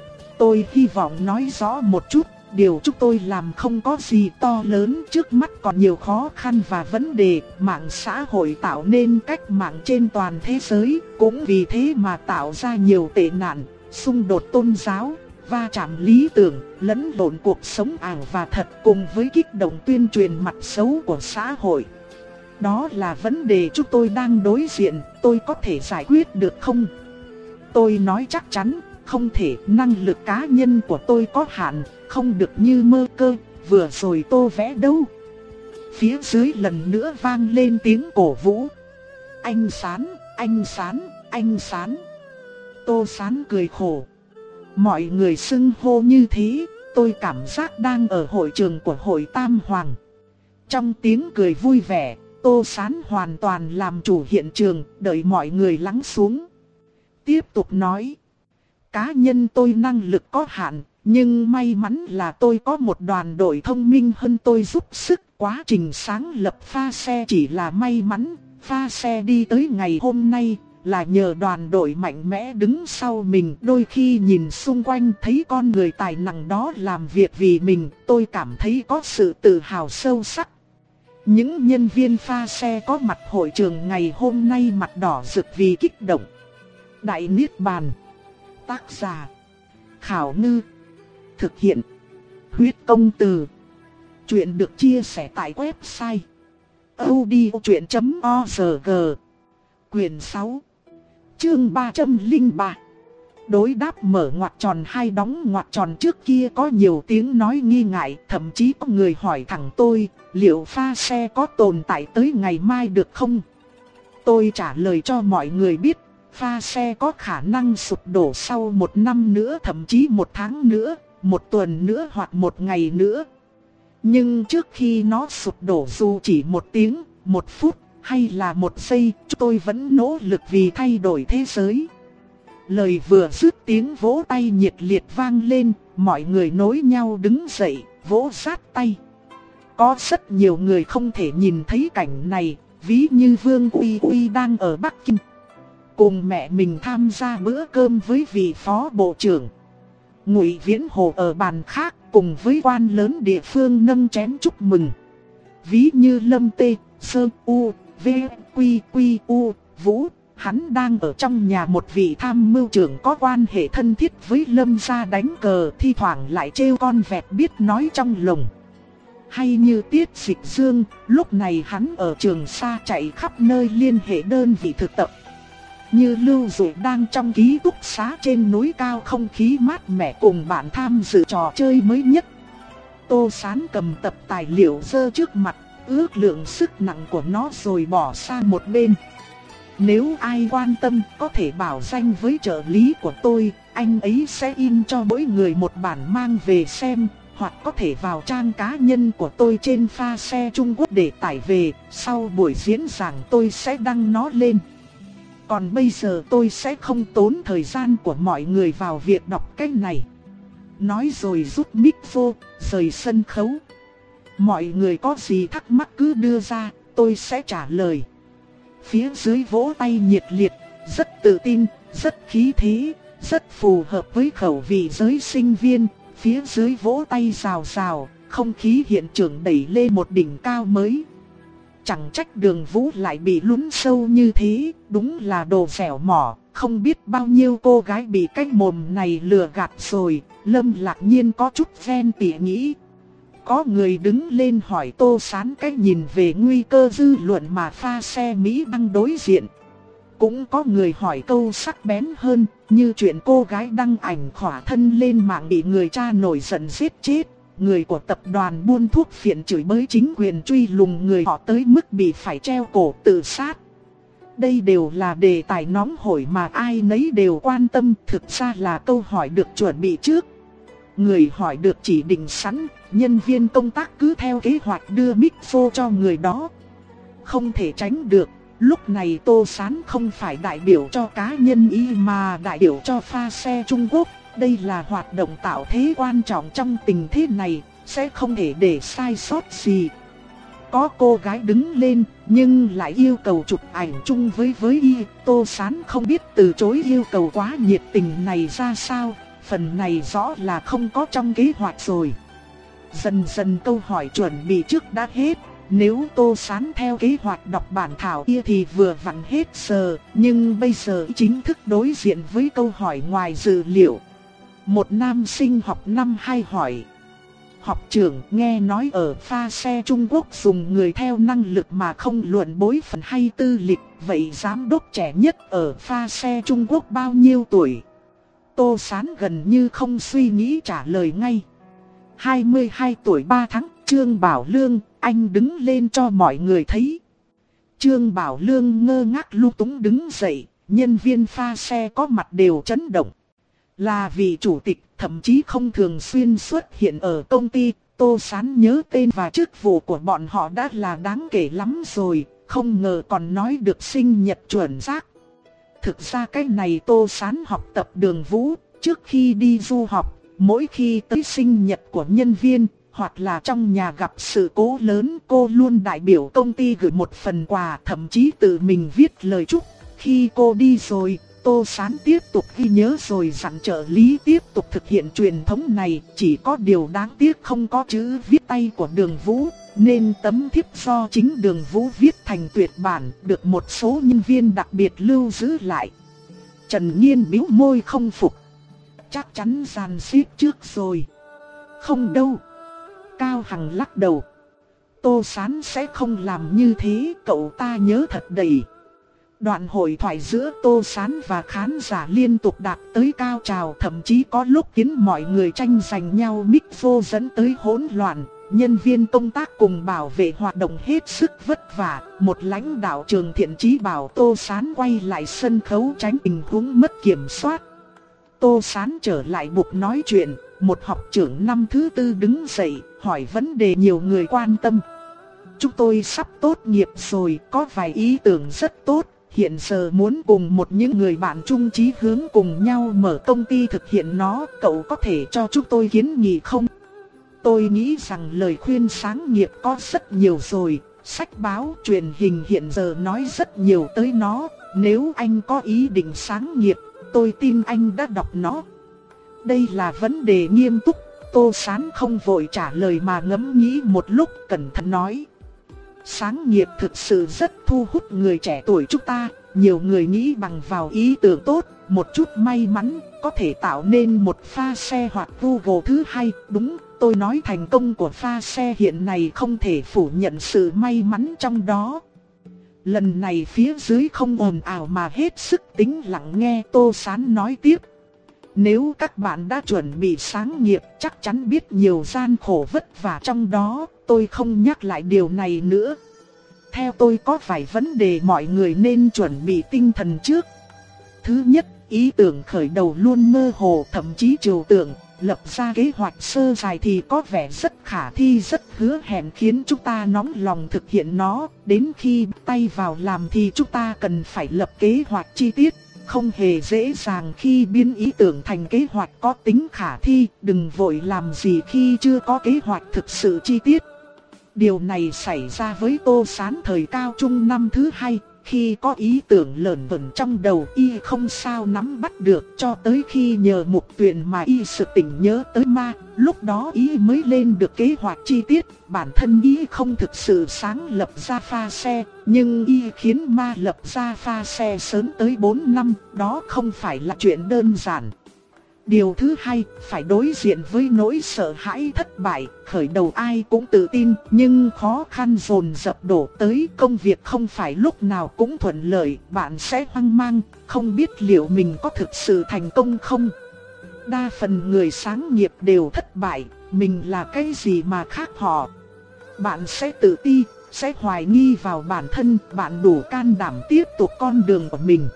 Tôi hy vọng nói rõ một chút, điều chúng tôi làm không có gì to lớn, trước mắt còn nhiều khó khăn và vấn đề. Mạng xã hội tạo nên cách mạng trên toàn thế giới, cũng vì thế mà tạo ra nhiều tệ nạn, xung đột tôn giáo, va chạm lý tưởng, lẫn lộn cuộc sống ảo và thật, cùng với kích động tuyên truyền mặt xấu của xã hội. Đó là vấn đề chúng tôi đang đối diện, tôi có thể giải quyết được không? Tôi nói chắc chắn, không thể, năng lực cá nhân của tôi có hạn, không được như Mơ Cơ, vừa rồi Tô vẽ đâu. Phía dưới lần nữa vang lên tiếng cổ vũ. Anh Sán, anh Sán, anh Sán. Tô Sán cười khổ. Mọi người xưng hô như thế, tôi cảm giác đang ở hội trường của hội Tam Hoàng. Trong tiếng cười vui vẻ, Tô Sán hoàn toàn làm chủ hiện trường, đợi mọi người lắng xuống. Tiếp tục nói. Cá nhân tôi năng lực có hạn, nhưng may mắn là tôi có một đoàn đội thông minh hơn tôi giúp sức. Quá trình sáng lập pha xe chỉ là may mắn, pha xe đi tới ngày hôm nay là nhờ đoàn đội mạnh mẽ đứng sau mình. Đôi khi nhìn xung quanh thấy con người tài năng đó làm việc vì mình, tôi cảm thấy có sự tự hào sâu sắc. Những nhân viên pha xe có mặt hội trường ngày hôm nay mặt đỏ rực vì kích động. Đại Niết Bàn. Tác giả Khảo Ngư. Thực hiện Huyết Công Từ. Chuyện được chia sẻ tại website audio chuyện org. Quyển sáu, chương ba trăm lẻ ba. Đối đáp mở ngoặc tròn hay đóng ngoặc tròn. Trước kia có nhiều tiếng nói nghi ngại, thậm chí có người hỏi thẳng tôi, liệu pha xe có tồn tại tới ngày mai được không? Tôi trả lời cho mọi người biết, pha xe có khả năng sụp đổ sau một năm nữa, thậm chí một tháng nữa, một tuần nữa hoặc một ngày nữa. Nhưng trước khi nó sụp đổ, dù chỉ một tiếng, một phút hay là một giây, tôi vẫn nỗ lực vì thay đổi thế giới. Lời vừa dứt, tiếng vỗ tay nhiệt liệt vang lên, mọi người nối nhau đứng dậy, vỗ sát tay. Có rất nhiều người không thể nhìn thấy cảnh này, ví như Vương Uy Uy đang ở Bắc Kinh, cùng mẹ mình tham gia bữa cơm với vị phó bộ trưởng. Ngụy Viễn Hồ ở bàn khác, cùng với quan lớn địa phương nâng chén chúc mừng. Ví như Lâm Tê, Sơ U, V, Quy Quy U, Vũ, hắn đang ở trong nhà một vị tham mưu trưởng có quan hệ thân thiết với Lâm gia đánh cờ, thi thoảng lại trêu con vẹt biết nói trong lồng. Hay như Tiết Dịch Dương, lúc này hắn ở Trường Sa chạy khắp nơi liên hệ đơn vị thực tập. Như Lưu Dụ đang trong ký túc xá trên núi cao, không khí mát mẻ cùng bạn tham dự trò chơi mới nhất. Tô Sán cầm tập tài liệu dơ trước mặt, ước lượng sức nặng của nó rồi bỏ sang một bên. Nếu ai quan tâm có thể bảo danh với trợ lý của tôi, anh ấy sẽ in cho mỗi người một bản mang về xem, hoặc có thể vào trang cá nhân của tôi trên pha xe Trung Quốc để tải về, sau buổi diễn giảng tôi sẽ đăng nó lên. Còn bây giờ tôi sẽ không tốn thời gian của mọi người vào việc đọc cái này. Nói rồi rút mic vô, rời sân khấu. Mọi người có gì thắc mắc cứ đưa ra, tôi sẽ trả lời. Phía dưới vỗ tay nhiệt liệt, rất tự tin, rất khí thế, rất phù hợp với khẩu vị giới sinh viên. Phía dưới vỗ tay rào rào, không khí hiện trường đẩy lên một đỉnh cao mới. Chẳng trách Đường Vũ lại bị lún sâu như thế, đúng là đồ dẻo mỏ, không biết bao nhiêu cô gái bị cái mồm này lừa gạt rồi. Lâm Lạc Nhiên có chút ghen tị nghĩ. Có người đứng lên hỏi Tô Sán cách nhìn về nguy cơ dư luận mà pha xe Mỹ đang đối diện. Cũng có người hỏi câu sắc bén hơn, như chuyện cô gái đăng ảnh khỏa thân lên mạng bị người cha nổi giận giết chết. Người của tập đoàn buôn thuốc phiện chửi bới chính quyền truy lùng người họ tới mức bị phải treo cổ tự sát. Đây đều là đề tài nóng hổi mà ai nấy đều quan tâm, thực ra là câu hỏi được chuẩn bị trước. Người hỏi được chỉ định sẵn, nhân viên công tác cứ theo kế hoạch đưa mic vô cho người đó. Không thể tránh được, lúc này Tô Sán không phải đại biểu cho cá nhân y mà đại biểu cho pha xe Trung Quốc. Đây là hoạt động tạo thế quan trọng trong tình thế này, sẽ không thể để sai sót gì. Có cô gái đứng lên, nhưng lại yêu cầu chụp ảnh chung với với y. Tô Sán không biết từ chối yêu cầu quá nhiệt tình này ra sao, phần này rõ là không có trong kế hoạch rồi. Dần dần câu hỏi chuẩn bị trước đã hết. Nếu Tô Sán theo kế hoạch đọc bản thảo kia thì vừa vặn hết giờ, nhưng bây giờ chính thức đối diện với câu hỏi ngoài dự liệu. Một nam sinh học năm hai hỏi. Học trưởng, nghe nói ở pha xe Trung Quốc dùng người theo năng lực mà không luận bối phận hay tư lịch. Vậy giám đốc trẻ nhất ở pha xe Trung Quốc bao nhiêu tuổi? Tô Sán gần như không suy nghĩ trả lời ngay. hai mươi hai tuổi ba tháng, Trương Bảo Lương, anh đứng lên cho mọi người thấy. Trương Bảo Lương ngơ ngác lung túng đứng dậy, nhân viên pha xe có mặt đều chấn động. Là vị chủ tịch, thậm chí không thường xuyên xuất hiện ở công ty. Tô Sán nhớ tên và chức vụ của bọn họ đã là đáng kể lắm rồi, không ngờ còn nói được sinh nhật chuẩn xác. Thực ra cái này Tô Sán học tập Đường Vũ, trước khi đi du học, mỗi khi tới sinh nhật của nhân viên, hoặc là trong nhà gặp sự cố lớn, cô luôn đại biểu công ty gửi một phần quà, thậm chí tự mình viết lời chúc. Khi cô đi rồi, Tô Sán tiếp tục ghi nhớ rồi dặn trợ lý tiếp tục thực hiện truyền thống này. Chỉ có điều đáng tiếc không có chữ viết tay của Đường Vũ, nên tấm thiếp do chính Đường Vũ viết thành tuyệt bản, được một số nhân viên đặc biệt lưu giữ lại. Trần Nhiên bĩu môi không phục. Chắc chắn dàn xếp trước rồi. Không đâu. Cao Hằng lắc đầu. Tô Sán sẽ không làm như thế, cậu ta nhớ thật đầy. Đoạn hội thoại giữa Tô Sán và khán giả liên tục đạt tới cao trào, thậm chí có lúc khiến mọi người tranh giành nhau mic vô dẫn tới hỗn loạn. Nhân viên công tác cùng bảo vệ hoạt động hết sức vất vả. Một lãnh đạo trường thiện chí bảo Tô Sán quay lại sân khấu tránh tình huống mất kiểm soát. Tô Sán trở lại bục nói chuyện, một học trưởng năm thứ tư đứng dậy, hỏi vấn đề nhiều người quan tâm. Chúng tôi sắp tốt nghiệp rồi, có vài ý tưởng rất tốt. Hiện giờ muốn cùng một những người bạn chung chí hướng cùng nhau mở công ty thực hiện nó, cậu có thể cho chúng tôi kiến nghị không? Tôi nghĩ rằng lời khuyên sáng nghiệp có rất nhiều rồi, sách báo, truyền hình hiện giờ nói rất nhiều tới nó. Nếu anh có ý định sáng nghiệp, tôi tin anh đã đọc nó. Đây là vấn đề nghiêm túc, Tô Sán không vội trả lời mà ngẫm nghĩ một lúc cẩn thận nói. Sáng nghiệp thực sự rất thu hút người trẻ tuổi chúng ta, nhiều người nghĩ bằng vào ý tưởng tốt, một chút may mắn, có thể tạo nên một pha xe hoặc Google thứ hai. Đúng, tôi nói thành công của pha xe hiện nay không thể phủ nhận sự may mắn trong đó. Lần này phía dưới không ồn ào mà hết sức tĩnh lặng nghe Tô Sán nói tiếp. Nếu các bạn đã chuẩn bị sáng nghiệp, chắc chắn biết nhiều gian khổ vất vả trong đó, tôi không nhắc lại điều này nữa. Theo tôi có vài vấn đề mọi người nên chuẩn bị tinh thần trước. Thứ nhất, ý tưởng khởi đầu luôn mơ hồ, thậm chí trừu tượng, lập ra kế hoạch sơ dài thì có vẻ rất khả thi, rất hứa hẹn khiến chúng ta nóng lòng thực hiện nó. Đến khi bắt tay vào làm thì chúng ta cần phải lập kế hoạch chi tiết. Không hề dễ dàng khi biến ý tưởng thành kế hoạch có tính khả thi, đừng vội làm gì khi chưa có kế hoạch thực sự chi tiết. Điều này xảy ra với Tô Sán thời cao trung năm thứ hai, khi có ý tưởng lởn vởn trong đầu y không sao nắm bắt được, cho tới khi nhờ Mục Tuyền mà y sực tỉnh nhớ tới ma, lúc đó y mới lên được kế hoạch chi tiết. Bản thân y không thực sự sáng lập ra pha xe, nhưng y khiến ma lập ra pha xe sớm tới bốn năm, đó không phải là chuyện đơn giản. Điều thứ hai, phải đối diện với nỗi sợ hãi thất bại. Khởi đầu ai cũng tự tin, nhưng khó khăn dồn dập đổ tới, công việc không phải lúc nào cũng thuận lợi, bạn sẽ hoang mang, không biết liệu mình có thực sự thành công không. Đa phần người sáng nghiệp đều thất bại, mình là cái gì mà khác họ. Bạn sẽ tự ti, sẽ hoài nghi vào bản thân, bạn đủ can đảm tiếp tục con đường của mình.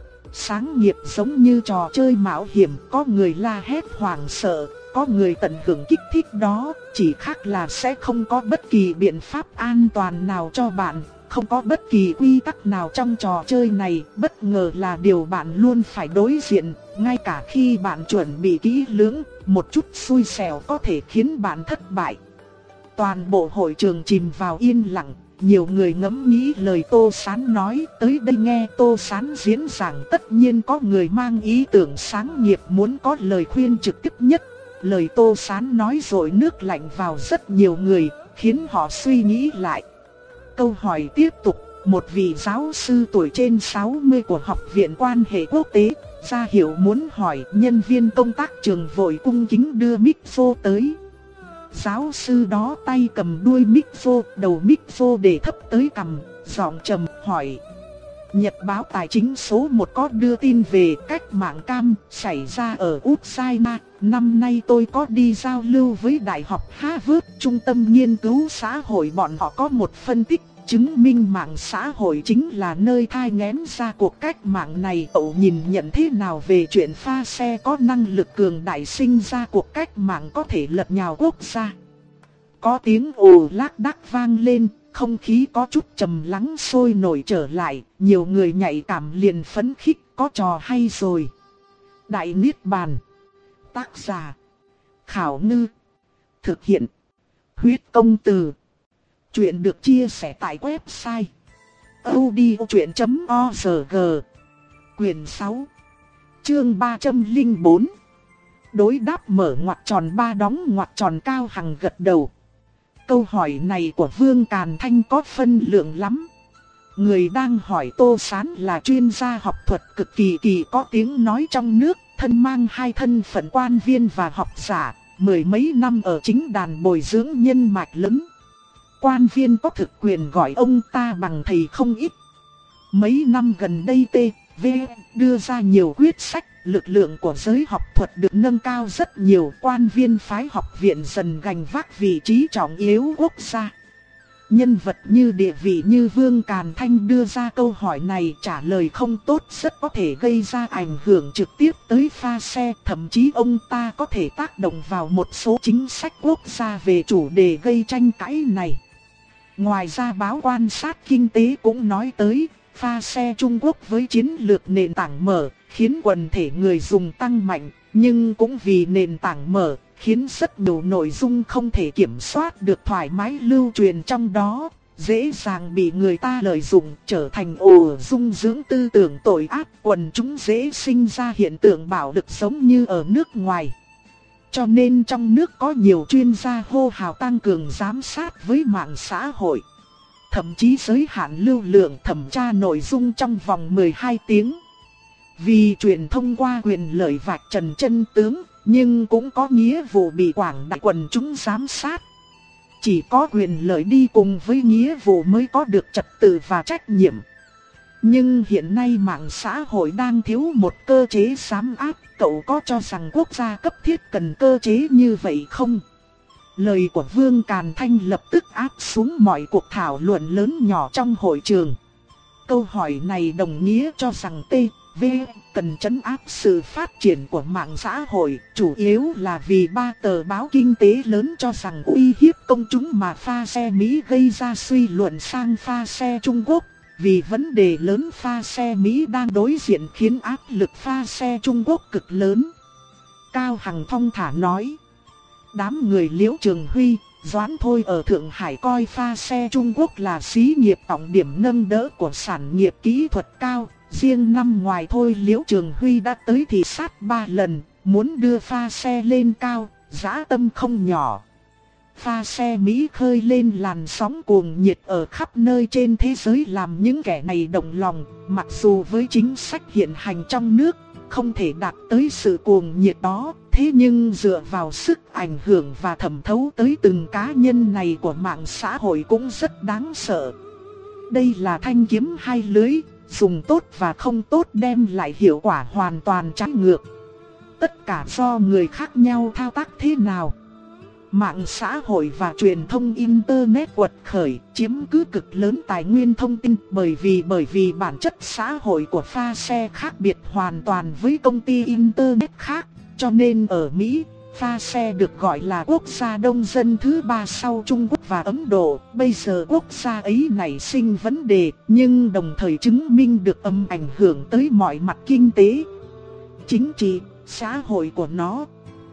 Sáng nghiệp giống như trò chơi mạo hiểm, có người la hét hoảng sợ, có người tận hưởng kích thích đó, chỉ khác là sẽ không có bất kỳ biện pháp an toàn nào cho bạn, không có bất kỳ quy tắc nào trong trò chơi này, bất ngờ là điều bạn luôn phải đối diện, ngay cả khi bạn chuẩn bị kỹ lưỡng, một chút xui xẻo có thể khiến bạn thất bại. Toàn bộ hội trường chìm vào yên lặng. Nhiều người ngẫm nghĩ lời Tô Sán nói, tới đây nghe Tô Sán diễn giảng tất nhiên có người mang ý tưởng sáng nghiệp muốn có lời khuyên trực tiếp nhất. Lời Tô Sán nói rồi nước lạnh vào rất nhiều người, khiến họ suy nghĩ lại. Câu hỏi tiếp tục, một vị giáo sư tuổi trên sáu mươi của Học viện Quan hệ Quốc tế, ra hiệu muốn hỏi, nhân viên công tác trường vội cung kính đưa mic vô tới. Giáo sư đó tay cầm đuôi mic vô, đầu mic vô để thấp tới cằm, giọng trầm hỏi. Nhật báo tài chính số một có đưa tin về cách mạng cam xảy ra ở Ukraine. Năm nay tôi có đi giao lưu với Đại học Harvard, trung tâm nghiên cứu xã hội, bọn họ có một phân tích chứng minh mạng xã hội chính là nơi thai nghén ra cuộc cách mạng này. Cậu nhìn nhận thế nào về chuyện pha xe có năng lực cường đại sinh ra cuộc cách mạng có thể lật nhào quốc gia? Có tiếng ồ lác đác vang lên, không khí có chút trầm lắng sôi nổi trở lại, nhiều người nhạy cảm liền phấn khích, có trò hay rồi. Đại Niết Bàn. Tác giả Khảo Ngư. Thực hiện Huyết Công Từ. Chuyện được chia sẻ tại website audiochuyện chấm org. Quyền sáu, chương ba trăm lẻ bốn. Đối đáp mở ngoặc tròn ba đóng ngoặc tròn. Cao Hằng gật đầu. Câu hỏi này của Vương Càn Thanh có phân lượng lắm. Người đang hỏi Tô Sán là chuyên gia học thuật cực kỳ kỳ có tiếng nói trong nước, thân mang hai thân phận quan viên và học giả, mười mấy năm ở chính đàn bồi dưỡng nhân mạch lớn. quan viên có thực quyền gọi ông ta bằng thầy không ít. Mấy năm gần đây T V đưa ra nhiều quyết sách, lực lượng của giới học thuật được nâng cao rất nhiều, quan viên phái học viện dần gánh vác vị trí trọng yếu quốc gia. Nhân vật như địa vị như Vương Càn Thanh đưa ra câu hỏi này, trả lời không tốt rất có thể gây ra ảnh hưởng trực tiếp tới pha xe, thậm chí ông ta có thể tác động vào một số chính sách quốc gia về chủ đề gây tranh cãi này. Ngoài ra báo Quan sát Kinh tế cũng nói tới, pha xe Trung Quốc với chiến lược nền tảng mở, khiến quần thể người dùng tăng mạnh, nhưng cũng vì nền tảng mở, khiến rất nhiều nội dung không thể kiểm soát được thoải mái lưu truyền trong đó, dễ dàng bị người ta lợi dụng trở thành ổ dung dưỡng tư tưởng tội ác, quần chúng dễ sinh ra hiện tượng bạo lực giống như ở nước ngoài. Cho nên trong nước có nhiều chuyên gia hô hào tăng cường giám sát với mạng xã hội, thậm chí giới hạn lưu lượng thẩm tra nội dung trong vòng mười hai tiếng. Vì truyền thông qua quyền lợi vạch trần chân tướng, nhưng cũng có nghĩa vụ bị quảng đại quần chúng giám sát. Chỉ có quyền lợi đi cùng với nghĩa vụ mới có được trật tự và trách nhiệm. Nhưng hiện nay mạng xã hội đang thiếu một cơ chế giám áp, cậu có cho rằng quốc gia cấp thiết cần cơ chế như vậy không? Lời của Vương Càn Thanh lập tức áp xuống mọi cuộc thảo luận lớn nhỏ trong hội trường. Câu hỏi này đồng nghĩa cho rằng T V cần trấn áp sự phát triển của mạng xã hội, chủ yếu là vì ba tờ báo kinh tế lớn cho rằng uy hiếp công chúng mà pha xe Mỹ gây ra suy luận sang pha xe Trung Quốc. Vì vấn đề lớn pha xe Mỹ đang đối diện khiến áp lực pha xe Trung Quốc cực lớn. Cao Hằng thong thả nói. Đám người Liễu Trường Huy, Doãn Thôi ở Thượng Hải coi pha xe Trung Quốc là xí nghiệp trọng điểm nâng đỡ của sản nghiệp kỹ thuật cao. Riêng năm ngoài thôi Liễu Trường Huy đã tới thị sát ba lần, muốn đưa pha xe lên cao, dã tâm không nhỏ. Pha xe Mỹ khơi lên làn sóng cuồng nhiệt ở khắp nơi trên thế giới làm những kẻ này động lòng, mặc dù với chính sách hiện hành trong nước, không thể đạt tới sự cuồng nhiệt đó, thế nhưng dựa vào sức ảnh hưởng và thẩm thấu tới từng cá nhân này của mạng xã hội cũng rất đáng sợ. Đây là thanh kiếm hai lưỡi, dùng tốt và không tốt đem lại hiệu quả hoàn toàn trái ngược. Tất cả do người khác nhau thao tác thế nào. Mạng xã hội và truyền thông Internet quật khởi chiếm cứ cực lớn tài nguyên thông tin bởi vì bởi vì bản chất xã hội của pha xe khác biệt hoàn toàn với công ty Internet khác. Cho nên ở Mỹ, pha xe được gọi là quốc gia đông dân thứ ba sau Trung Quốc và Ấn Độ. Bây giờ quốc gia ấy nảy sinh vấn đề nhưng đồng thời chứng minh được âm ảnh hưởng tới mọi mặt kinh tế, chính trị, xã hội của nó.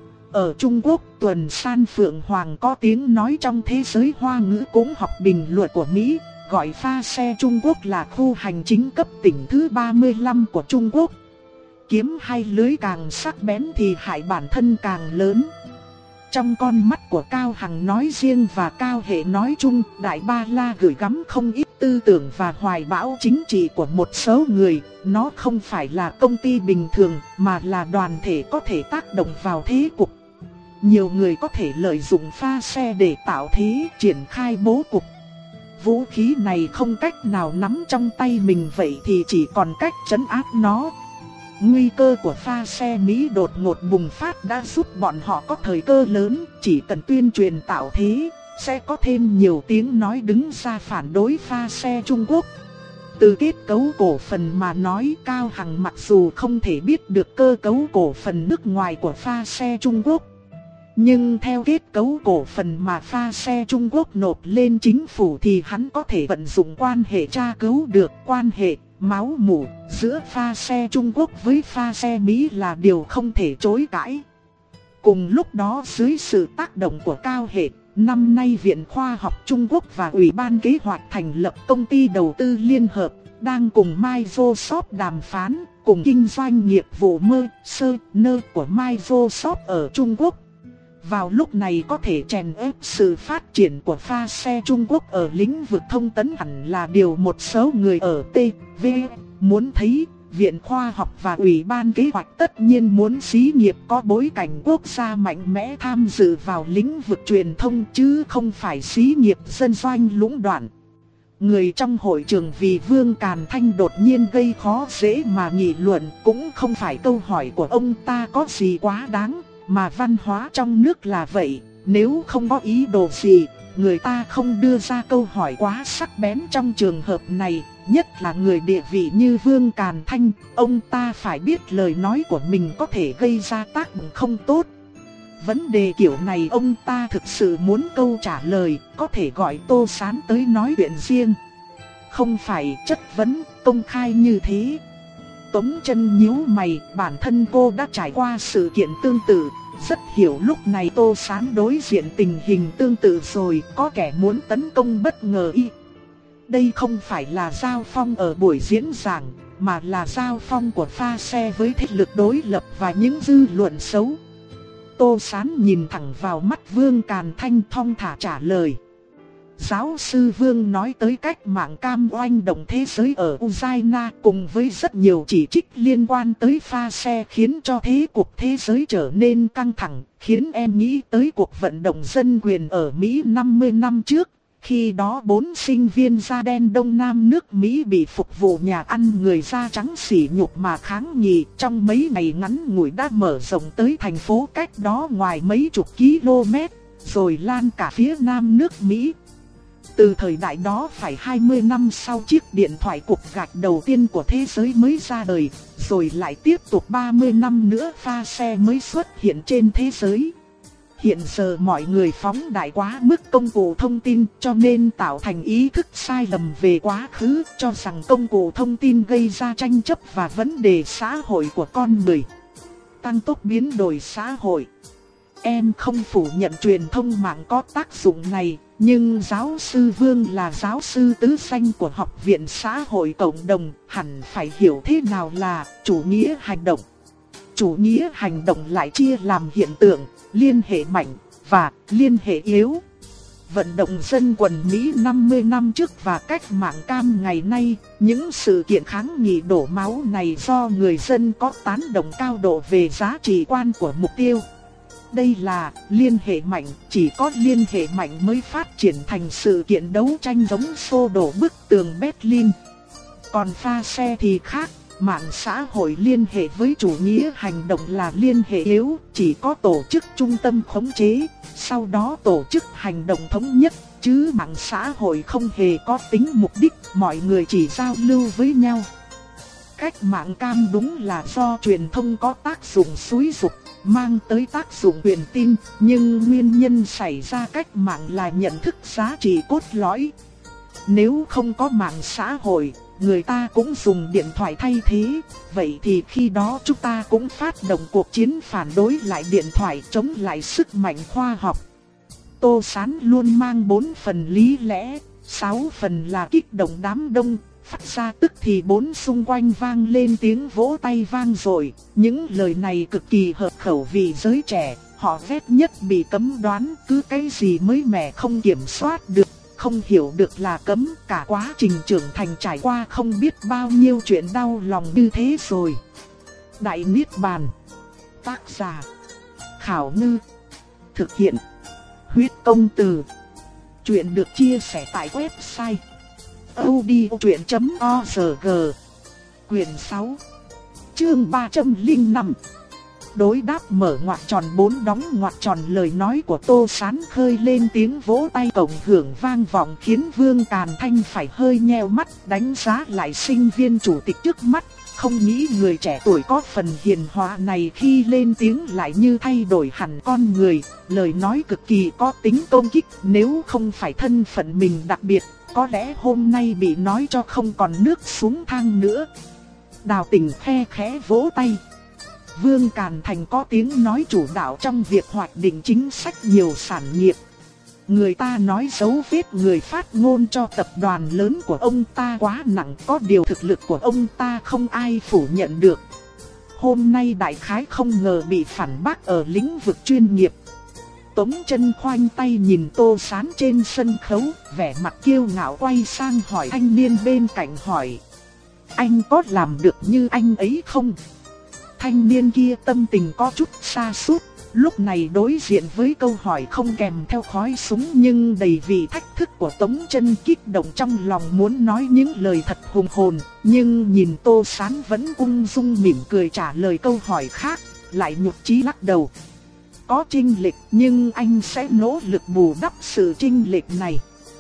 Ở Trung Quốc, Tuần San Phượng Hoàng có tiếng nói trong thế giới Hoa ngữ cũng học bình luật của Mỹ, gọi pha xe Trung Quốc là khu hành chính cấp tỉnh thứ ba mươi lăm của Trung Quốc. Kiếm hai lưỡi càng sắc bén thì hại bản thân càng lớn. Trong con mắt của Cao Hằng nói riêng và Cao Hệ nói chung, Đại Ba La gửi gắm không ít tư tưởng và hoài bão chính trị của một số người. Nó không phải là công ty bình thường mà là đoàn thể có thể tác động vào thế cục. Nhiều người có thể lợi dụng pha xe để tạo thế, triển khai bố cục. Vũ khí này không cách nào nắm trong tay mình, vậy thì chỉ còn cách trấn áp nó. Nguy cơ của pha xe Mỹ đột ngột bùng phát đã giúp bọn họ có thời cơ lớn, chỉ cần tuyên truyền tạo thế, sẽ có thêm nhiều tiếng nói đứng ra phản đối pha xe Trung Quốc. Từ kết cấu cổ phần mà nói, Cao Hằng mặc dù không thể biết được cơ cấu cổ phần nước ngoài của pha xe Trung Quốc, nhưng theo kết cấu cổ phần mà pha xe Trung Quốc nộp lên chính phủ thì hắn có thể vận dụng quan hệ tra cứu được. Quan hệ máu mủ giữa pha xe Trung Quốc với pha xe Mỹ là điều không thể chối cãi. Cùng lúc đó, dưới sự tác động của Cao Hệ, năm nay Viện Khoa học Trung Quốc và Ủy ban Kế hoạch thành lập công ty đầu tư liên hợp, đang cùng Microsoft đàm phán, cùng kinh doanh nghiệp vụ mơ, sơ, nơ của Microsoft ở Trung Quốc. Vào lúc này có thể chèn ép sự phát triển của pha xe Trung Quốc ở lĩnh vực thông tấn hẳn là điều một số người ở T V muốn thấy. Viện Khoa học và Ủy ban Kế hoạch tất nhiên muốn xí nghiệp có bối cảnh quốc gia mạnh mẽ tham dự vào lĩnh vực truyền thông chứ không phải xí nghiệp dân doanh lũng đoạn. Người trong hội trường vì Vương Càn Thanh đột nhiên gây khó dễ mà nghị luận cũng không phải câu hỏi của ông ta có gì quá đáng, mà văn hóa trong nước là vậy, nếu không có ý đồ gì, người ta không đưa ra câu hỏi quá sắc bén trong trường hợp này, nhất là người địa vị như Vương Càn Thanh, ông ta phải biết lời nói của mình có thể gây ra tác động không tốt. Vấn đề kiểu này ông ta thực sự muốn câu trả lời, có thể gọi Tô Sán tới nói chuyện riêng. Không phải chất vấn, công khai như thế. Tống Chân nhíu mày, bản thân cô đã trải qua sự kiện tương tự, rất hiểu lúc này Tô Sán đối diện tình hình tương tự rồi, có kẻ muốn tấn công bất ngờ y. Đây không phải là giao phong ở buổi diễn giảng, mà là giao phong của pha xe với thế lực đối lập và những dư luận xấu. Tô Sán nhìn thẳng vào mắt Vương Càn Thanh thong thả trả lời. Giáo sư Vương nói tới cách mạng cam oanh động thế giới ở Ukraine cùng với rất nhiều chỉ trích liên quan tới pha xe khiến cho thế cục thế giới trở nên căng thẳng, khiến em nghĩ tới cuộc vận động dân quyền ở Mỹ năm mươi năm trước. Khi đó bốn sinh viên da đen Đông Nam nước Mỹ bị phục vụ nhà ăn người da trắng sỉ nhục mà kháng nghị, trong mấy ngày ngắn ngủi đã mở rộng tới thành phố cách đó ngoài mấy chục km, rồi lan cả phía Nam nước Mỹ. Từ thời đại đó phải hai mươi năm sau chiếc điện thoại cục gạch đầu tiên của thế giới mới ra đời, rồi lại tiếp tục ba mươi năm nữa pha xe mới xuất hiện trên thế giới. Hiện giờ mọi người phóng đại quá mức công cụ thông tin cho nên tạo thành ý thức sai lầm về quá khứ, cho rằng công cụ thông tin gây ra tranh chấp và vấn đề xã hội của con người. Tăng tốc biến đổi xã hội. Em không phủ nhận truyền thông mạng có tác dụng này, nhưng giáo sư Vương là giáo sư tứ danh của Học viện Xã hội Cộng đồng, hẳn phải hiểu thế nào là chủ nghĩa hành động. Chủ nghĩa hành động lại chia làm hiện tượng, liên hệ mạnh và liên hệ yếu. Vận động dân quần Mỹ năm mươi năm trước và cách mạng cam ngày nay, những sự kiện kháng nghị đổ máu này do người dân có tán đồng cao độ về giá trị quan của mục tiêu. Đây là liên hệ mạnh, chỉ có liên hệ mạnh mới phát triển thành sự kiện đấu tranh giống xô đổ bức tường Berlin. Còn pha xe thì khác. Mạng xã hội liên hệ với chủ nghĩa hành động là liên hệ yếu, chỉ có tổ chức trung tâm khống chế, sau đó tổ chức hành động thống nhất, chứ mạng xã hội không hề có tính mục đích, mọi người chỉ giao lưu với nhau. Cách mạng cam đúng là do truyền thông có tác dụng xúi giục, mang tới tác dụng truyền tin, nhưng nguyên nhân xảy ra cách mạng là nhận thức giá trị cốt lõi. Nếu không có mạng xã hội, người ta cũng dùng điện thoại thay thế, vậy thì khi đó chúng ta cũng phát động cuộc chiến phản đối lại điện thoại, chống lại sức mạnh khoa học. Tô Sán luôn mang bốn phần lý lẽ, sáu phần là kích động đám đông, phát ra tức thì bốn xung quanh vang lên tiếng vỗ tay vang dội. Những lời này cực kỳ hợp khẩu vị giới trẻ, họ ghét nhất bị cấm đoán, cứ cái gì mới mẻ không kiểm soát được. Không hiểu được là cấm, cả quá trình trưởng thành trải qua không biết bao nhiêu chuyện đau lòng như thế rồi. Đại Niết Bàn. Tác giả Khảo Ngư. Thực hiện Huyết Công Từ. Chuyện được chia sẻ tại website audiochuyện chấm org. Quyển sáu, chương ba trăm lẻ năm. Đối đáp mở ngoặc tròn bốn đóng ngoặc tròn. Lời nói của Tô Sán khơi lên tiếng vỗ tay cộng hưởng vang vọng, khiến Vương Càn Thanh phải hơi nheo mắt đánh giá lại sinh viên chủ tịch trước mắt. Không nghĩ người trẻ tuổi có phần hiền hòa này khi lên tiếng lại như thay đổi hẳn con người. Lời nói cực kỳ có tính công kích, nếu không phải thân phận mình đặc biệt, có lẽ hôm nay bị nói cho không còn nước xuống thang nữa. Đào Tình khe khẽ vỗ tay. Vương Càn Thành có tiếng nói chủ đạo trong việc hoạch định chính sách nhiều sản nghiệp. Người ta nói dấu vết người phát ngôn cho tập đoàn lớn của ông ta quá nặng, có điều thực lực của ông ta không ai phủ nhận được. Hôm nay đại khái không ngờ bị phản bác ở lĩnh vực chuyên nghiệp. Tống Chân khoanh tay nhìn Tô Sán trên sân khấu, vẻ mặt kiêu ngạo quay sang hỏi thanh niên bên cạnh hỏi. anh có làm được như anh ấy không? Thanh niên kia tâm tình có chút sa sút, lúc này đối diện với câu hỏi không kèm theo khói súng nhưng đầy vị thách thức của Tống Chân, kích động trong lòng muốn nói những lời thật hùng hồn, nhưng nhìn Tô Sán vẫn ung dung mỉm cười trả lời câu hỏi khác, lại nhục chí lắc đầu. Có chênh lệch nhưng anh sẽ nỗ lực bù đắp sự chênh lệch này.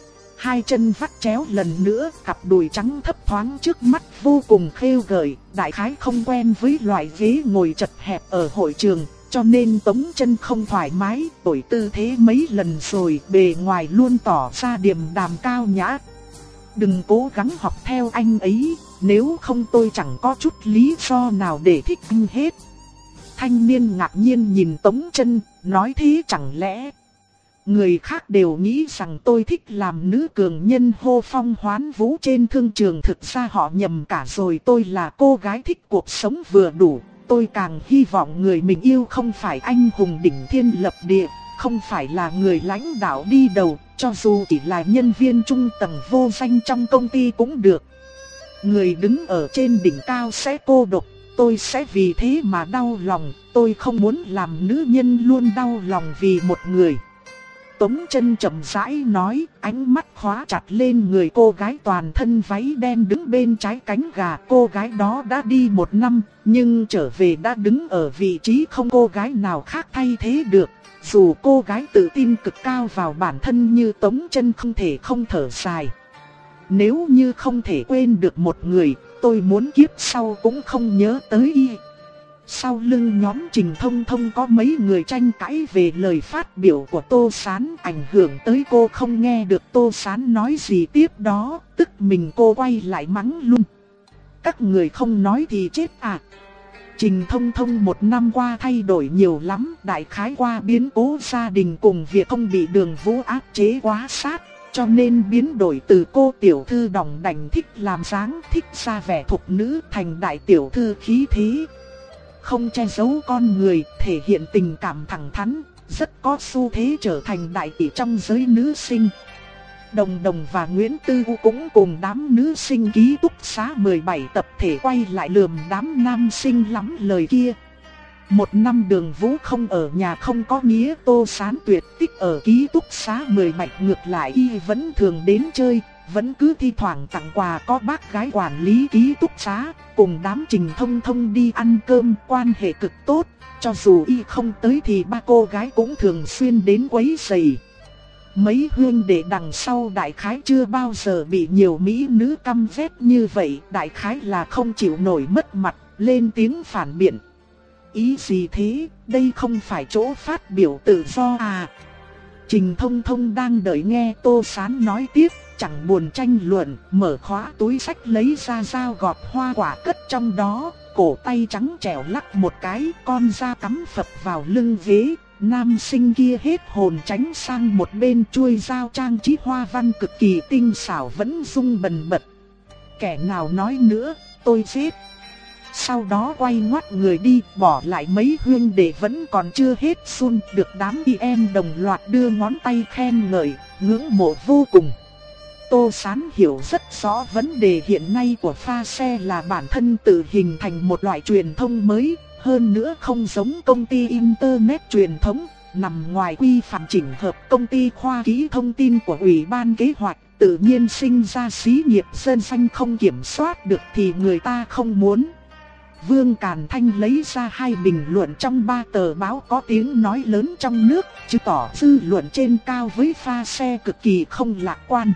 Hai chân vắt chéo lần nữa, cặp đùi trắng thấp thoáng trước mắt vô cùng khêu gợi, đại khái không quen với loại ghế ngồi chật hẹp ở hội trường, cho nên Tống Chân không thoải mái, đổi tư thế mấy lần rồi, bề ngoài luôn tỏ ra điềm đạm cao nhã. Đừng cố gắng học theo anh ấy, nếu không tôi chẳng có chút lý do nào để thích anh hết. Thanh niên ngạc nhiên nhìn Tống Chân, nói thế chẳng lẽ... Người khác đều nghĩ rằng tôi thích làm nữ cường nhân hô phong hoán vũ trên thương trường, thực ra họ nhầm cả rồi. Tôi là cô gái thích cuộc sống vừa đủ, tôi càng hy vọng người mình yêu không phải anh hùng đỉnh thiên lập địa, không phải là người lãnh đạo đi đầu, cho dù chỉ là nhân viên trung tầng vô danh trong công ty cũng được. Người đứng ở trên đỉnh cao sẽ cô độc, tôi sẽ vì thế mà đau lòng, tôi không muốn làm nữ nhân luôn đau lòng vì một người. Tống Chân chậm rãi nói, ánh mắt khóa chặt lên người cô gái toàn thân váy đen đứng bên trái cánh gà. Cô gái đó đã đi một năm, nhưng trở về đã đứng ở vị trí không cô gái nào khác thay thế được. Dù cô gái tự tin cực cao vào bản thân như Tống Chân không thể không thở dài. Nếu như không thể quên được một người, tôi muốn kiếp sau cũng không nhớ tới y. Sau lưng nhóm Trình Thông Thông có mấy người tranh cãi về lời phát biểu của Tô Sán, ảnh hưởng tới cô không nghe được Tô Sán nói gì tiếp đó, tức mình cô quay lại mắng luôn. Các người không nói thì chết à. Trình Thông Thông một năm qua thay đổi nhiều lắm, đại khái qua biến cố gia đình cùng việc không bị Đường Vũ áp chế quá sát, cho nên biến đổi từ cô tiểu thư đỏng đảnh thích làm dáng, thích ra vẻ thục nữ thành đại tiểu thư khí thế. Không che giấu con người, thể hiện tình cảm thẳng thắn, rất có xu thế trở thành đại tỷ trong giới nữ sinh. Đồng Đồng và Nguyễn Tư U cũng cùng đám nữ sinh ký túc xá mười bảy tập thể quay lại lườm đám nam sinh lắm lời kia. Một năm Đường Vũ không ở nhà không có nghĩa Tô Sán tuyệt tích ở ký túc xá mười bảy, ngược lại y vẫn thường đến chơi, vẫn cứ thi thoảng tặng quà có bác gái quản lý ký túc xá, cùng đám Trình Thông Thông đi ăn cơm, quan hệ cực tốt, cho dù y không tới thì ba cô gái cũng thường xuyên đến quấy rầy. Mấy huynh đệ đằng sau đại khái chưa bao giờ bị nhiều mỹ nữ căm ghét như vậy, đại khái là không chịu nổi mất mặt, lên tiếng phản biện. Ý gì thế, đây không phải chỗ phát biểu tự do à? Trình Thông Thông đang đợi nghe Tô Sán nói tiếp, chẳng buồn tranh luận, mở khóa túi sách lấy ra dao gọt hoa quả cất trong đó, cổ tay trắng trẻo lắc một cái, con dao cắm phập vào lưng ghế. Nam sinh kia hết hồn tránh sang một bên, chuôi dao trang trí hoa văn cực kỳ tinh xảo vẫn rung bần bật. Kẻ nào nói nữa, tôi giết. Sau đó quay ngoắt người đi, bỏ lại mấy huynh đệ vẫn còn chưa hết run, được đám y em đồng loạt đưa ngón tay khen ngợi, ngưỡng mộ vô cùng. Tô Sán hiểu rất rõ vấn đề hiện nay của pha xe là bản thân tự hình thành một loại truyền thông mới, hơn nữa không giống công ty Internet truyền thống, nằm ngoài quy phạm chỉnh hợp công ty khoa kỹ thông tin của Ủy ban Kế hoạch, tự nhiên sinh ra xí nghiệp dân danh không kiểm soát được thì người ta không muốn. Vương Càn Thanh lấy ra hai bình luận trong ba tờ báo có tiếng nói lớn trong nước, chứng tỏ dư luận trên cao với pha xe cực kỳ không lạc quan.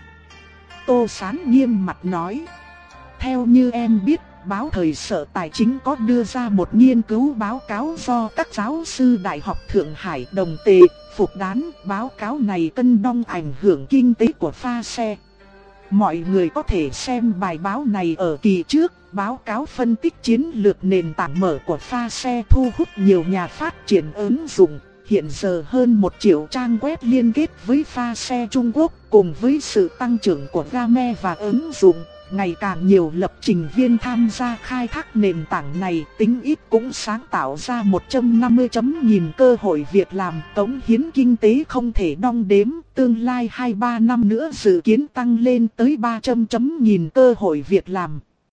Tô Sán nghiêm mặt nói, theo như em biết, báo Thời Sở Tài chính có đưa ra một nghiên cứu báo cáo do các giáo sư Đại học Thượng Hải đồng tề, phục đán. Báo cáo này cân đong ảnh hưởng kinh tế của pha xe. Mọi người có thể xem bài báo này ở kỳ trước. Báo cáo phân tích chiến lược nền tảng mở của pha xe thu hút nhiều nhà phát triển ứng dụng. Hiện giờ hơn một triệu trang web liên kết với pha xe Trung Quốc, cùng với sự tăng trưởng của game và ứng dụng, ngày càng nhiều lập trình viên tham gia khai thác nền tảng này, tính ít cũng sáng tạo ra một trăm năm mươi chấm nghìn cơ hội việc làm, cống hiến kinh tế không thể đong đếm, tương lai hai ba năm nữa dự kiến tăng lên tới ba trăm chấm nghìn cơ hội việc làm.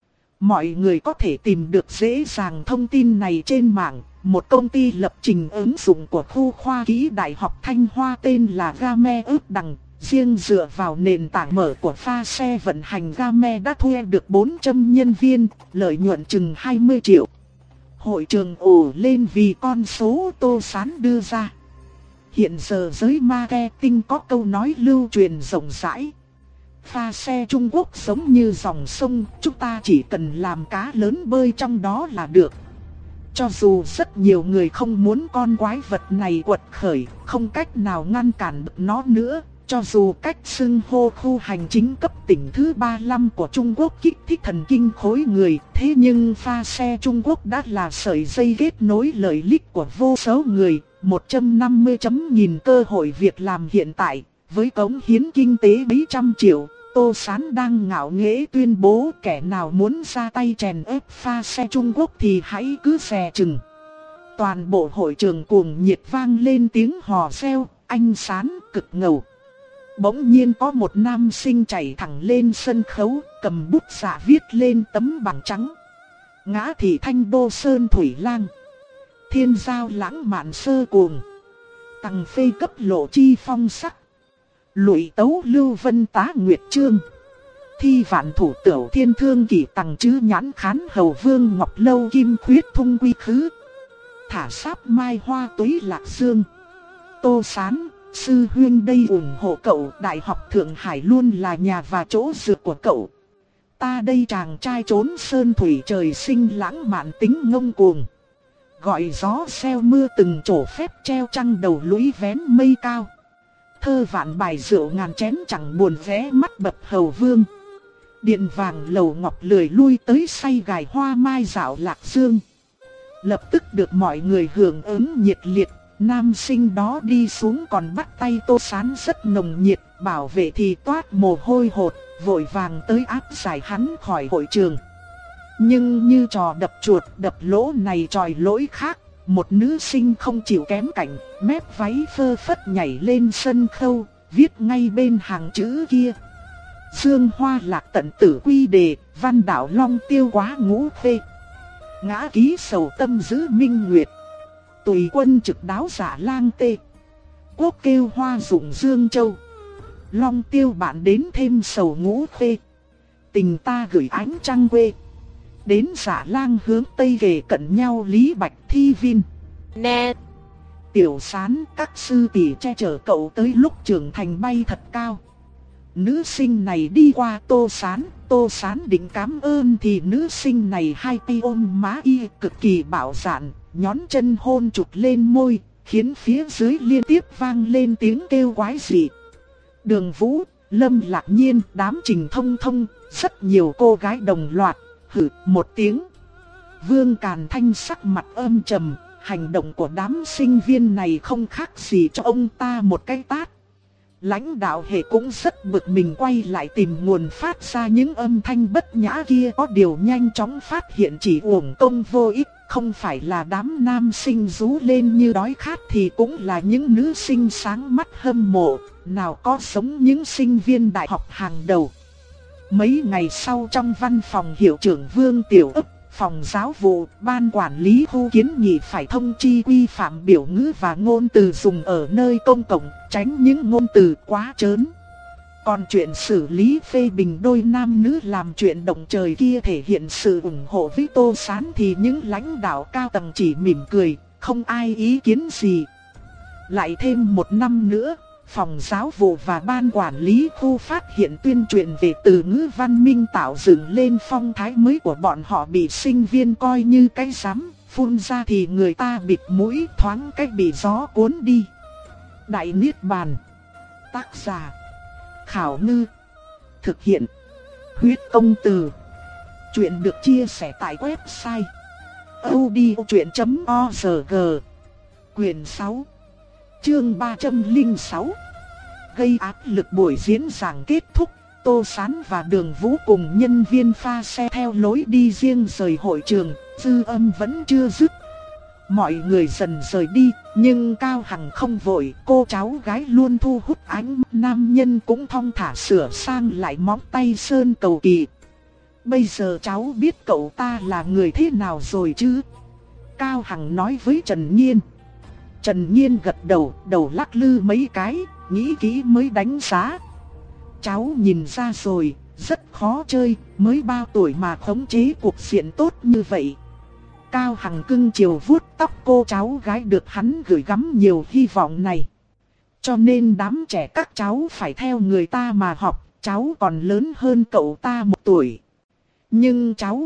Mọi người có thể tìm được dễ dàng thông tin này trên mạng. Một công ty lập trình ứng dụng của khu khoa kỹ Đại học Thanh Hoa tên là Game ước đằng, riêng dựa vào nền tảng mở của pha xe vận hành Game đã thuê được bốn trăm nhân viên, lợi nhuận chừng hai mươi triệu. Hội trường ồ lên vì con số Tô Sán đưa ra. Hiện giờ giới marketing có câu nói lưu truyền rộng rãi. Pha xe Trung Quốc giống như dòng sông, chúng ta chỉ cần làm cá lớn bơi trong đó là được. Cho dù rất nhiều người không muốn con quái vật này quật khởi, không cách nào ngăn cản được nó nữa. Cho dù cách xưng hô khu hành chính cấp tỉnh thứ ba mươi lăm của Trung Quốc kích thích thần kinh khối người, thế nhưng pha xe Trung Quốc đã là sợi dây kết nối lợi ích của vô số người, một trăm năm mươi chấm nghìn cơ hội việc làm hiện tại, với cống hiến kinh tế mấy trăm triệu. Tô Sán đang ngạo nghễ tuyên bố kẻ nào muốn ra tay chèn ép pha xe Trung Quốc thì hãy cứ dè chừng. Toàn bộ hội trường cuồng nhiệt vang lên tiếng hò reo, anh Sán cực ngầu. Bỗng nhiên có một nam sinh chạy thẳng lên sân khấu, cầm bút dạ viết lên tấm bảng trắng. Ngã thị thanh đô sơn thủy lang, thiên giao lãng mạn sơ cuồng, tằng phê cấp lộ chi phong sắc, lụy tấu lưu vân tá nguyệt trương, thi vạn thủ tửu thiên thương kỷ tằng chứ nhãn khán hầu vương ngọc lâu kim khuyết thung quy khứ, thả sáp mai hoa túy lạc dương. Tô Sán, sư huynh đây ủng hộ cậu, Đại học Thượng Hải luôn là nhà và chỗ dựa của cậu. Ta đây chàng trai trốn sơn thủy trời sinh lãng mạn tính ngông cuồng, gọi gió xeo mưa từng trổ phép treo trăng đầu lũy vén mây cao. Thơ vạn bài rượu ngàn chén chẳng buồn vé mắt bập hầu vương. Điện vàng lầu ngọc lười lui tới say gài hoa mai dạo lạc dương. Lập tức được mọi người hưởng ứng nhiệt liệt. Nam sinh đó đi xuống còn bắt tay Tô Sán rất nồng nhiệt, bảo vệ thì toát mồ hôi hột, vội vàng tới áp giải hắn khỏi hội trường. Nhưng như trò đập chuột đập lỗ này tròi lỗi khác, một nữ sinh không chịu kém cạnh, mép váy phơ phất nhảy lên sân khấu, viết ngay bên hàng chữ kia: Dương hoa lạc tận tử quy đề, văn đạo long tiêu quá ngũ phê. Ngã ký sầu tâm giữ minh nguyệt, tùy quân trực đáo giả lang tê. Quốc kêu hoa dụng dương châu, long tiêu bạn đến thêm sầu ngũ phê. Tình ta gửi ánh trăng quê, đến giả lang hướng tây kề cận nhau lý bạch thi vin. Nè, Tiểu Sán, các sư tỷ che chở cậu tới lúc trưởng thành bay thật cao. Nữ sinh này đi qua Tô Sán, Tô Sán định cảm ơn thì nữ sinh này hai tay ôm má y cực kỳ bạo dạn, nhón chân hôn chụt lên môi, khiến phía dưới liên tiếp vang lên tiếng kêu quái dị. Đường Vũ, Lâm Lạc Nhiên, đám Trình Thông Thông, rất nhiều cô gái đồng loạt hử một tiếng. Vương Càn Thanh sắc mặt âm trầm, hành động của đám sinh viên này không khác gì cho ông ta một cái tát. Lãnh đạo hệ cũng rất bực mình, quay lại tìm nguồn phát ra những âm thanh bất nhã kia, có điều nhanh chóng phát hiện chỉ uổng công vô ích. Không phải là đám nam sinh rú lên như đói khát thì cũng là những nữ sinh sáng mắt hâm mộ, nào có giống những sinh viên đại học hàng đầu. Mấy ngày sau, trong văn phòng hiệu trưởng Vương Tiểu Ức, phòng giáo vụ, ban quản lý khu kiến nghị phải thông chi quy phạm biểu ngữ và ngôn từ dùng ở nơi công cộng, tránh những ngôn từ quá trớn. Còn chuyện xử lý phê bình đôi nam nữ làm chuyện động trời kia thể hiện sự ủng hộ với Tô Sán thì những lãnh đạo cao tầng chỉ mỉm cười, không ai ý kiến gì. Lại thêm một năm nữa, phòng giáo vụ và ban quản lý khu phát hiện tuyên truyền về từ ngữ văn minh tạo dựng lên phong thái mới của bọn họ bị sinh viên coi như cái rắm, phun ra thì người ta bịt mũi, thoáng cách bị gió cuốn đi. Đại Niết Bàn. Tác giả Khảo Ngư. Thực hiện Huyết Công Từ. Chuyện được chia sẻ tại website audiochuyện chấm org. Quyền sáu, chương ba trăm lẻ sáu. Gây áp lực buổi diễn giảng kết thúc, Tô Sán và Đường Vũ cùng nhân viên pha xe theo lối đi riêng rời hội trường, dư âm vẫn chưa dứt. Mọi người dần rời đi, nhưng Cao Hằng không vội, cô cháu gái luôn thu hút ánh mắt nam nhân cũng thong thả sửa sang lại móng tay sơn cầu kỳ. Bây giờ cháu biết cậu ta là người thế nào rồi chứ? Cao Hằng nói với Trần Nhiên. Trần Nhiên gật đầu, đầu lắc lư mấy cái, nghĩ kỹ mới đánh giá. Cháu nhìn ra rồi, rất khó chơi, mới bao tuổi mà khống chế cuộc diện tốt như vậy. Cao Hằng cưng chiều vuốt tóc cô cháu gái được hắn gửi gắm nhiều hy vọng này. Cho nên đám trẻ các cháu phải theo người ta mà học, cháu còn lớn hơn cậu ta một tuổi. Nhưng cháu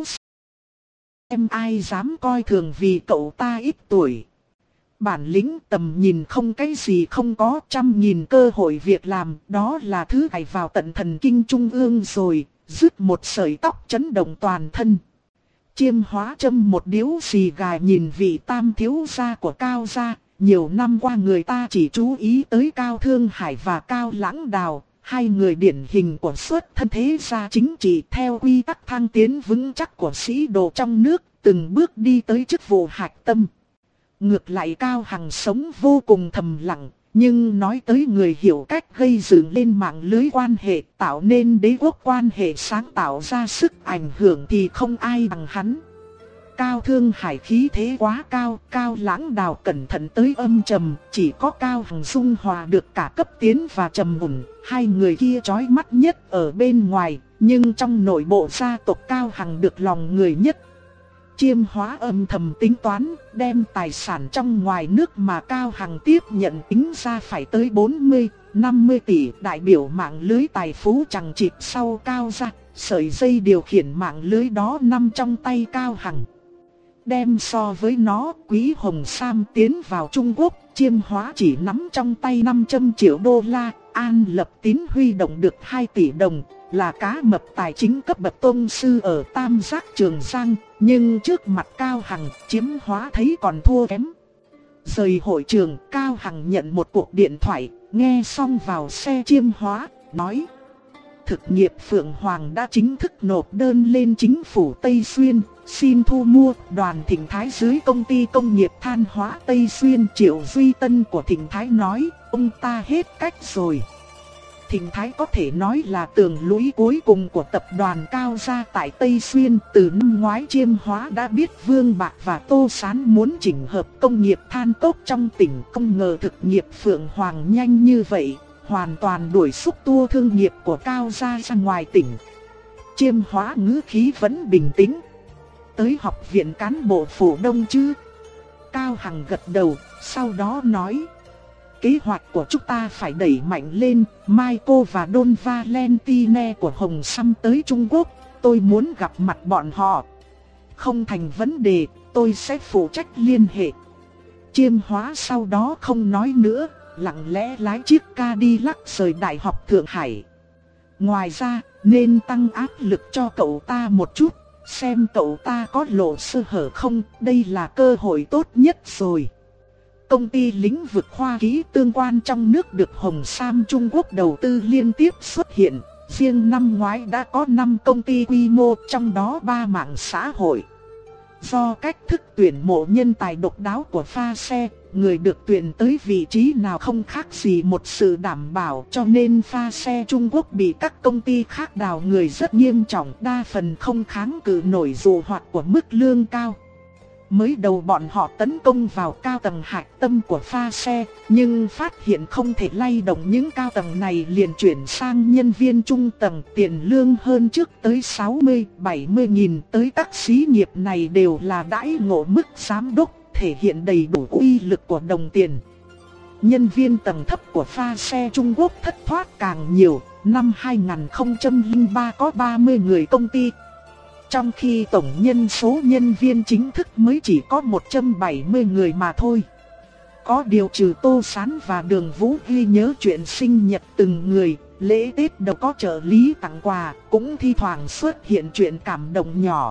em ai dám coi thường vì cậu ta ít tuổi. Bản lĩnh tầm nhìn không cái gì không có, trăm nghìn cơ hội việc làm, đó là thứ gảy vào tận thần kinh trung ương rồi, dứt một sợi tóc chấn động toàn thân. Chiêm Hóa châm một điếu xì gà nhìn vị tam thiếu gia của Cao gia, nhiều năm qua người ta chỉ chú ý tới Cao Thương Hải và Cao Lãng Đào, hai người điển hình của xuất thân thế gia chính trị theo quy tắc thăng tiến vững chắc của sĩ đồ trong nước, từng bước đi tới chức vụ hạch tâm. Ngược lại Cao Hằng sống vô cùng thầm lặng, nhưng nói tới người hiểu cách gây dựng lên mạng lưới quan hệ, tạo nên đế quốc quan hệ sáng tạo ra sức ảnh hưởng thì không ai bằng hắn. Cao Thương Hải khí thế quá cao, Cao Lãng Đào cẩn thận tới âm trầm, chỉ có Cao Hằng dung hòa được cả cấp tiến và trầm ổn, hai người kia chói mắt nhất ở bên ngoài, nhưng trong nội bộ gia tộc Cao Hằng được lòng người nhất. Chiêm Hóa âm thầm tính toán, đem tài sản trong ngoài nước mà Cao Hằng tiếp nhận tính ra phải tới bốn mươi, năm mươi tỷ, đại biểu mạng lưới tài phú chẳng chịt sau Cao gia, sợi dây điều khiển mạng lưới đó nằm trong tay Cao Hằng. Đem so với nó, Quý Hồng Sam tiến vào Trung Quốc, Chiêm Hóa chỉ nắm trong tay năm trăm triệu đô la, An Lập Tín huy động được hai tỷ đồng, là cá mập tài chính cấp bậc tôn sư ở Tam Giác Trường Giang, nhưng trước mặt Cao Hằng, Chiêm Hóa thấy còn thua kém. Rời hội trường, Cao Hằng nhận một cuộc điện thoại, nghe xong vào xe Chiêm Hóa, nói: Thực nghiệp Phượng Hoàng đã chính thức nộp đơn lên chính phủ Tây Xuyên, xin thu mua Đoàn Thịnh Thái dưới công ty công nghiệp than hóa Tây Xuyên. Triệu Duy Tân của Thịnh Thái nói, ông ta hết cách rồi. Thịnh Thái có thể nói là tường lũy cuối cùng của tập đoàn Cao gia tại Tây Xuyên. Từ năm ngoái Chiêm Hóa đã biết Vương Bạc và Tô Sán muốn chỉnh hợp công nghiệp than cốc trong tỉnh, không ngờ thực nghiệp Phượng Hoàng nhanh như vậy, hoàn toàn đuổi xúc tua thương nghiệp của Cao gia ra ngoài tỉnh. Chiêm Hóa ngữ khí vẫn bình tĩnh. Tới học viện cán bộ phủ đông chứ? Cao Hằng gật đầu, sau đó nói: Kế hoạch của chúng ta phải đẩy mạnh lên, Michael và Don Valentine của Hồng Sâm tới Trung Quốc, tôi muốn gặp mặt bọn họ. Không thành vấn đề, tôi sẽ phụ trách liên hệ. Chiêm Hóa sau đó không nói nữa, lặng lẽ lái chiếc Cadillac rời Đại học Thượng Hải. Ngoài ra, nên tăng áp lực cho cậu ta một chút, xem cậu ta có lộ sơ hở không, đây là cơ hội tốt nhất rồi. Công ty lĩnh vực khoa kỹ tương quan trong nước được Hồng Sam Trung Quốc đầu tư liên tiếp xuất hiện. Riêng năm ngoái đã có năm công ty quy mô, trong đó ba mạng xã hội. Do cách thức tuyển mộ nhân tài độc đáo của pha xe, người được tuyển tới vị trí nào không khác gì một sự đảm bảo, cho nên pha xe Trung Quốc bị các công ty khác đào người rất nghiêm trọng, đa phần không kháng cự nổi dụ hoặc của mức lương cao. Mới đầu bọn họ tấn công vào cao tầng hạch tâm của pha xe, nhưng phát hiện không thể lay động những cao tầng này, liền chuyển sang nhân viên trung tầng, tiền lương hơn trước tới sáu mươi bảy mươi nghìn, tới các xí nghiệp này đều là đãi ngộ mức giám đốc, thể hiện đầy đủ uy lực của đồng tiền. Nhân viên tầng thấp của pha xe Trung Quốc thất thoát càng nhiều, năm hai không không ba có ba mươi người công ty. Trong khi tổng nhân số nhân viên chính thức mới chỉ có một trăm bảy mươi người mà thôi. Có điều trừ Tô Sán và Đường Vũ ghi nhớ chuyện sinh nhật từng người, lễ Tết đâu có trợ lý tặng quà, cũng thi thoảng xuất hiện chuyện cảm động nhỏ.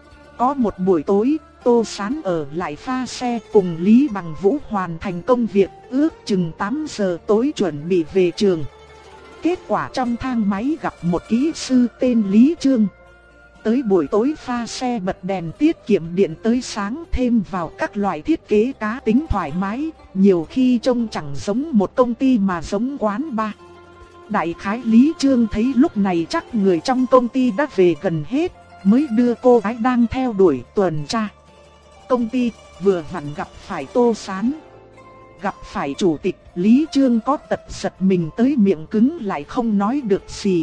Có một buổi tối, Tô Sán ở lại pha xe cùng Lý Bằng Vũ hoàn thành công việc, ước chừng tám giờ tối chuẩn bị về trường. Kết quả trong thang máy gặp một kỹ sư tên Lý Trương. Tới buổi tối pha xe bật đèn tiết kiệm điện tới sáng, thêm vào các loại thiết kế cá tính thoải mái, nhiều khi trông chẳng giống một công ty mà giống quán bar. Đại khái Lý Trương thấy lúc này chắc người trong công ty đã về gần hết, mới đưa cô gái đang theo đuổi tuần tra công ty, vừa vặn gặp phải Tô Sán. Gặp phải chủ tịch, Lý Trương có tật giật mình tới miệng cứng lại không nói được gì.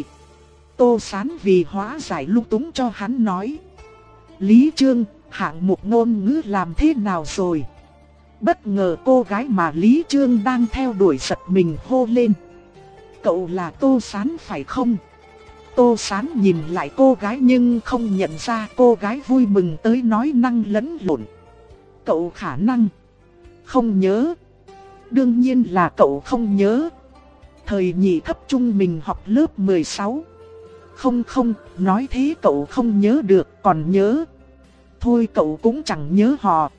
Tô Sán vì hóa giải lung túng cho hắn nói: Lý Trương, hạng mục ngôn ngữ làm thế nào rồi? Bất ngờ cô gái mà Lý Trương đang theo đuổi giật mình hô lên: Cậu là Tô Sán phải không? Tô Sán nhìn lại cô gái nhưng không nhận ra, cô gái vui mừng tới nói năng lẫn lộn: Cậu khả năng không nhớ. Đương nhiên là cậu không nhớ. Thời nhị cấp trung mình học lớp mười sáu. Không không, nói thế cậu không nhớ được, còn nhớ. Thôi cậu cũng chẳng nhớ họ.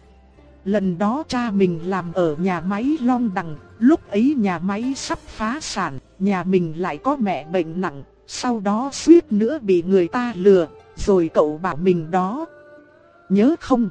Lần đó cha mình làm ở nhà máy Long Đằng, lúc ấy nhà máy sắp phá sản, nhà mình lại có mẹ bệnh nặng, sau đó suýt nữa bị người ta lừa, rồi cậu bảo mình đó. Nhớ không?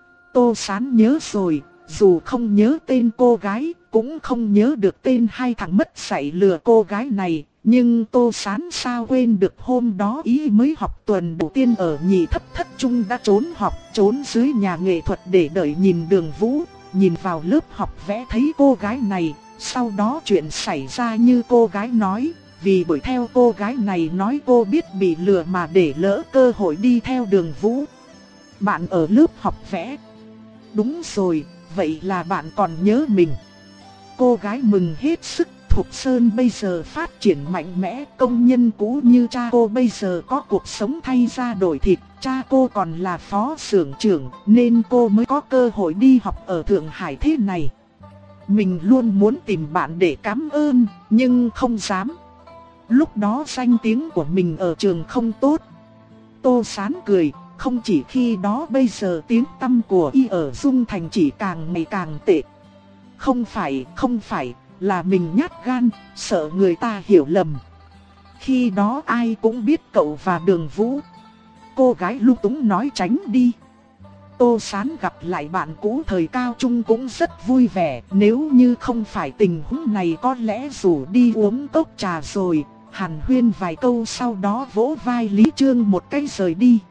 Tô Sán nhớ rồi, dù không nhớ tên cô gái, cũng không nhớ được tên hai thằng mất dạy lừa cô gái này. Nhưng Tô Sán sao quên được hôm đó ý mới học tuần đầu tiên ở nhị thất thất trung đã trốn học, trốn dưới nhà nghệ thuật để đợi nhìn Đường Vũ. Nhìn vào lớp học vẽ thấy cô gái này, sau đó chuyện xảy ra như cô gái nói. Vì đuổi theo cô gái này nói cô biết bị lừa mà để lỡ cơ hội đi theo Đường Vũ. Bạn ở lớp học vẽ. Đúng rồi, vậy là bạn còn nhớ mình. Cô gái mừng hết sức. Thục Sơn bây giờ phát triển mạnh mẽ, công nhân cũ như cha cô bây giờ có cuộc sống thay da đổi thịt. Cha cô còn là phó xưởng trưởng nên cô mới có cơ hội đi học ở Thượng Hải thế này. Mình luôn muốn tìm bạn để cảm ơn, nhưng không dám. Lúc đó danh tiếng của mình ở trường không tốt. Tô Sán cười, không chỉ khi đó bây giờ tiếng tăm của y ở Dung Thành chỉ càng ngày càng tệ. Không phải, không phải, là mình nhát gan, sợ người ta hiểu lầm. Khi đó ai cũng biết cậu và Đường Vũ. Cô gái lung túng nói tránh đi. Tô Sán gặp lại bạn cũ thời cao trung cũng rất vui vẻ. Nếu như không phải tình huống này có lẽ rủ đi uống cốc trà rồi. Hàn huyên vài câu sau đó vỗ vai Lý Trương một cái rời đi.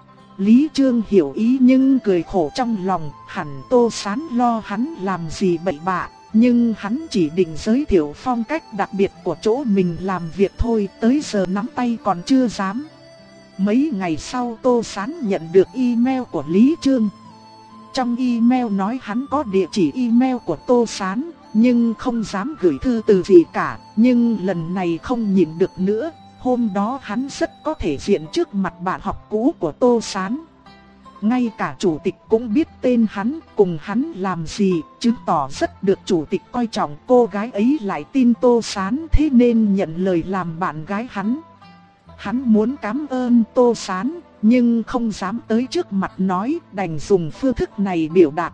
Lý Trương hiểu ý nhưng cười khổ trong lòng. Hẳn Tô Sán lo hắn làm gì bậy bạ. Nhưng hắn chỉ định giới thiệu phong cách đặc biệt của chỗ mình làm việc thôi, tới giờ nắm tay còn chưa dám. Mấy ngày sau Tô Sán nhận được email của Lý Trương. Trong email nói hắn có địa chỉ email của Tô Sán, nhưng không dám gửi thư từ gì cả. Nhưng lần này không nhịn được nữa, hôm đó hắn rất có thể diện trước mặt bạn học cũ của Tô Sán. Ngay cả chủ tịch cũng biết tên hắn, cùng hắn làm gì, chứng tỏ rất được chủ tịch coi trọng. Cô gái ấy lại tin Tô Sán thế nên nhận lời làm bạn gái hắn. Hắn muốn cảm ơn Tô Sán, nhưng không dám tới trước mặt nói, đành dùng phương thức này biểu đạt.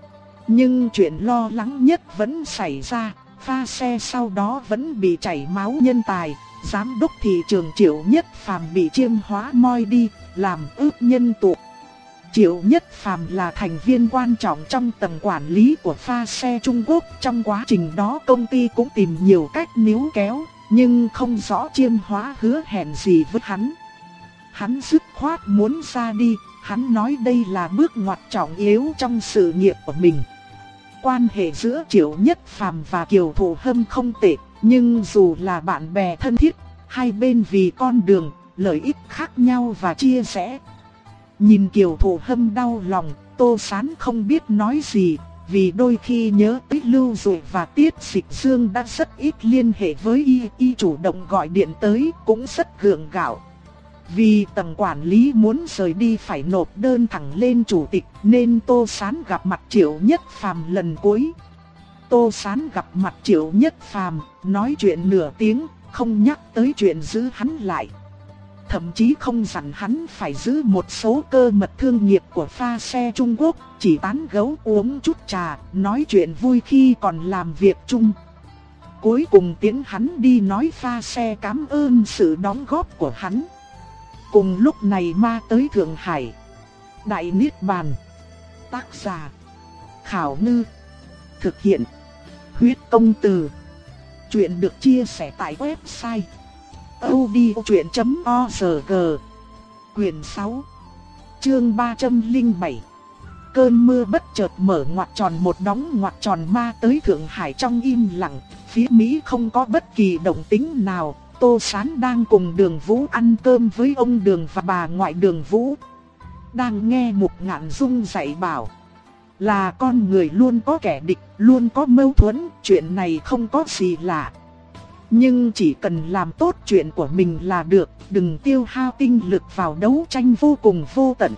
Nhưng chuyện lo lắng nhất vẫn xảy ra, pha xe sau đó vẫn bị chảy máu nhân tài. Giám đốc thị trường Triệu Nhất Phàm bị chiêm hóa moi đi, làm ước nhân tụ. Triệu Nhất Phàm là thành viên quan trọng trong tầng quản lý của pha xe Trung Quốc. Trong quá trình đó công ty cũng tìm nhiều cách níu kéo, nhưng không rõ chiêm hóa hứa hẹn gì với hắn. Hắn dứt khoát muốn ra đi, hắn nói đây là bước ngoặt trọng yếu trong sự nghiệp của mình. Quan hệ giữa Triệu Nhất Phàm và Kiều Thụ Hâm không tệ, nhưng dù là bạn bè thân thiết, hai bên vì con đường, lợi ích khác nhau và chia rẽ. Nhìn Kiều Thụ Hâm đau lòng, Tô Sán không biết nói gì, vì đôi khi nhớ tới Lưu Dụ và Tiết Dịch Dương đã rất ít liên hệ với y, y chủ động gọi điện tới cũng rất gượng gạo. Vì tầng quản lý muốn rời đi phải nộp đơn thẳng lên chủ tịch nên Tô Sán gặp mặt Triệu Nhất Phàm lần cuối. Tô Sán gặp mặt Triệu Nhất Phàm, nói chuyện nửa tiếng, không nhắc tới chuyện giữ hắn lại. Thậm chí không dặn hắn phải giữ một số cơ mật thương nghiệp của pha xe Trung Quốc, chỉ tán gẫu uống chút trà, nói chuyện vui khi còn làm việc chung. Cuối cùng tiễn hắn đi nói pha xe cảm ơn sự đóng góp của hắn. Cùng lúc này ma tới Thượng Hải. Đại Niết Bàn. Tác giả Khảo Ngư. Thực hiện Huyết Công Từ. Chuyện được chia sẻ tại website audio chuyện chấm org. Quyền sáu. Chương ba trăm lẻ bảy. Cơn mưa bất chợt mở ngoặc tròn một đóng ngoặc tròn ma tới Thượng Hải trong im lặng, phía Mỹ không có bất kỳ động tĩnh nào. Tô Sán đang cùng Đường Vũ ăn cơm với ông Đường và bà ngoại Đường Vũ. Đang nghe Mục Ngạn Dung dạy bảo, là con người luôn có kẻ địch, luôn có mâu thuẫn, chuyện này không có gì lạ. Nhưng chỉ cần làm tốt chuyện của mình là được, đừng tiêu hao tinh lực vào đấu tranh vô cùng vô tận.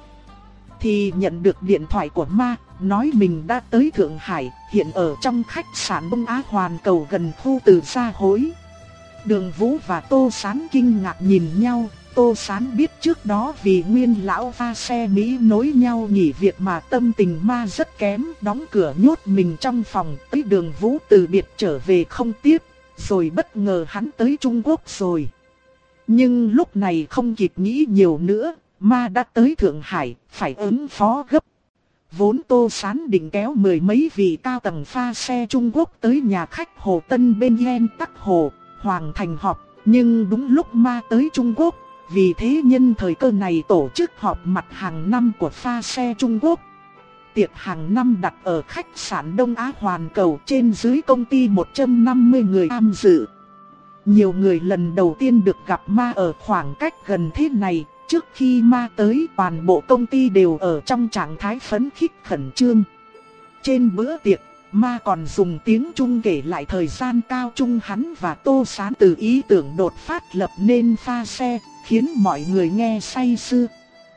Thì nhận được điện thoại của ma, nói mình đã tới Thượng Hải, hiện ở trong khách sạn Đông Á Hoàn Cầu gần khu Từ Gia Hối. Đường Vũ và Tô Sán kinh ngạc nhìn nhau. Tô Sán biết trước đó vì Nguyên lão pha xe Mỹ nối nhau nghỉ việc mà tâm tình ma rất kém, đóng cửa nhốt mình trong phòng. Tới Đường Vũ từ biệt trở về không tiếp, rồi bất ngờ hắn tới Trung Quốc rồi. Nhưng lúc này không kịp nghĩ nhiều nữa, ma đã tới Thượng Hải, phải ứng phó gấp. Vốn Tô Sán định kéo mười mấy vị cao tầng pha xe Trung Quốc tới nhà khách Hồ Tân bên Yen Tắc Hồ, Hoàng Thành họp, nhưng đúng lúc ma tới Trung Quốc. Vì thế nhân thời cơ này tổ chức họp mặt hàng năm của pha xe Trung Quốc. Tiệc hàng năm đặt ở khách sạn Đông Á Hoàn Cầu, trên dưới công ty một trăm năm mươi người tham dự. Nhiều người lần đầu tiên được gặp ma ở khoảng cách gần thế này. Trước khi ma tới, toàn bộ công ty đều ở trong trạng thái phấn khích khẩn trương. Trên bữa tiệc, ma còn dùng tiếng Trung kể lại thời gian cao trung hắn và Tô Sán từ ý tưởng đột phát lập nên pha xe, khiến mọi người nghe say sưa.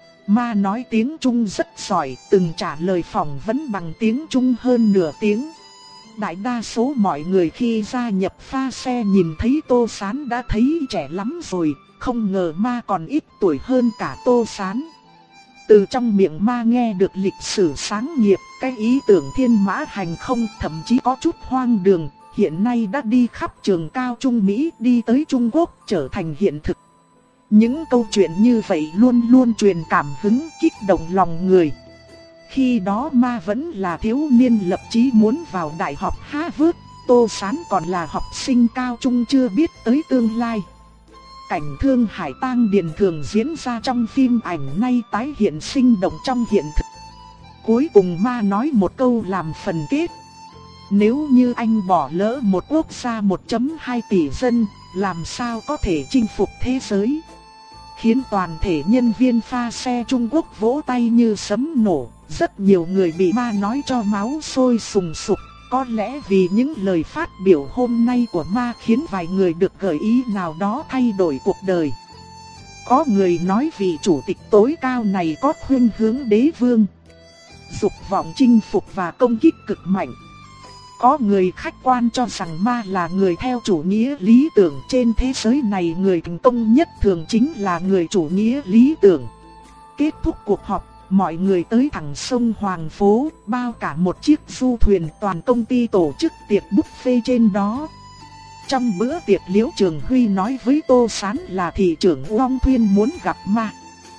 Ma nói tiếng Trung rất giỏi, từng trả lời phỏng vấn bằng tiếng Trung hơn nửa tiếng. Đại đa số mọi người khi gia nhập pha xe nhìn thấy Tô Sán đã thấy trẻ lắm rồi, không ngờ ma còn ít tuổi hơn cả Tô Sán. Từ trong miệng ma nghe được lịch sử sáng nghiệp, cái ý tưởng thiên mã hành không thậm chí có chút hoang đường, hiện nay đã đi khắp trường cao trung Mỹ, đi tới Trung Quốc trở thành hiện thực. Những câu chuyện như vậy luôn luôn truyền cảm hứng, kích động lòng người. Khi đó ma vẫn là thiếu niên lập chí muốn vào Đại học Harvard, Tô Sán còn là học sinh cao trung chưa biết tới tương lai. Cảnh Thương Hải tang điền thường diễn ra trong phim ảnh nay tái hiện sinh động trong hiện thực. Cuối cùng ma nói một câu làm phần kết. Nếu như anh bỏ lỡ một quốc gia một phẩy hai tỷ dân, làm sao có thể chinh phục thế giới? Khiến toàn thể nhân viên pha xe Trung Quốc vỗ tay như sấm nổ. Rất nhiều người bị ma nói cho máu sôi sùng sục. Có lẽ vì những lời phát biểu hôm nay của ma khiến vài người được gợi ý nào đó thay đổi cuộc đời. Có người nói vị chủ tịch tối cao này có khuynh hướng đế vương, dục vọng chinh phục và công kích cực mạnh. Có người khách quan cho rằng ma là người theo chủ nghĩa lý tưởng, trên thế giới này người thành công nhất thường chính là người chủ nghĩa lý tưởng. Kết thúc cuộc họp, mọi người tới thẳng sông Hoàng Phố, bao cả một chiếc du thuyền, toàn công ty tổ chức tiệc buffet trên đó. Trong bữa tiệc Liễu Trường Huy nói với Tô Sán là thị trưởng Uông Thuyên muốn gặp ma.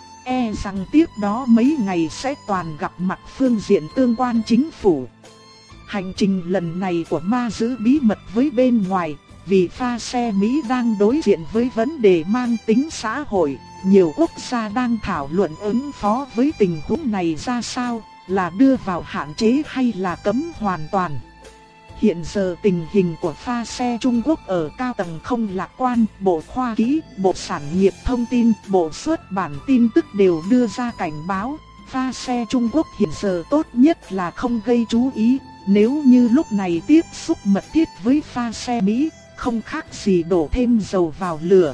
E rằng tiếp đó mấy ngày sẽ toàn gặp mặt phương diện tương quan chính phủ. Hành trình lần này của ma giữ bí mật với bên ngoài, vì pha xe Mỹ đang đối diện với vấn đề mang tính xã hội. Nhiều quốc gia đang thảo luận ứng phó với tình huống này ra sao, là đưa vào hạn chế hay là cấm hoàn toàn. Hiện giờ tình hình của pha xe Trung Quốc ở cao tầng không lạc quan, Bộ Khoa kỹ, Bộ Sản nghiệp Thông tin, Bộ Xuất bản tin tức đều đưa ra cảnh báo. Pha xe Trung Quốc hiện giờ tốt nhất là không gây chú ý, nếu như lúc này tiếp xúc mật thiết với pha xe Mỹ, không khác gì đổ thêm dầu vào lửa.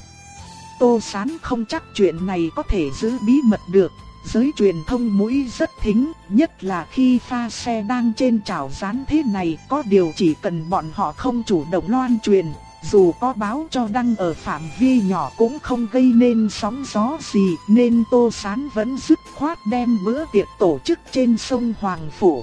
Tô Sán không chắc chuyện này có thể giữ bí mật được, giới truyền thông mũi rất thính, nhất là khi pha xe đang trên chảo rán thế này, có điều chỉ cần bọn họ không chủ động loan truyền, dù có báo cho đăng ở phạm vi nhỏ cũng không gây nên sóng gió gì, nên Tô Sán vẫn dứt khoát đem bữa tiệc tổ chức trên sông Hoàng Phủ.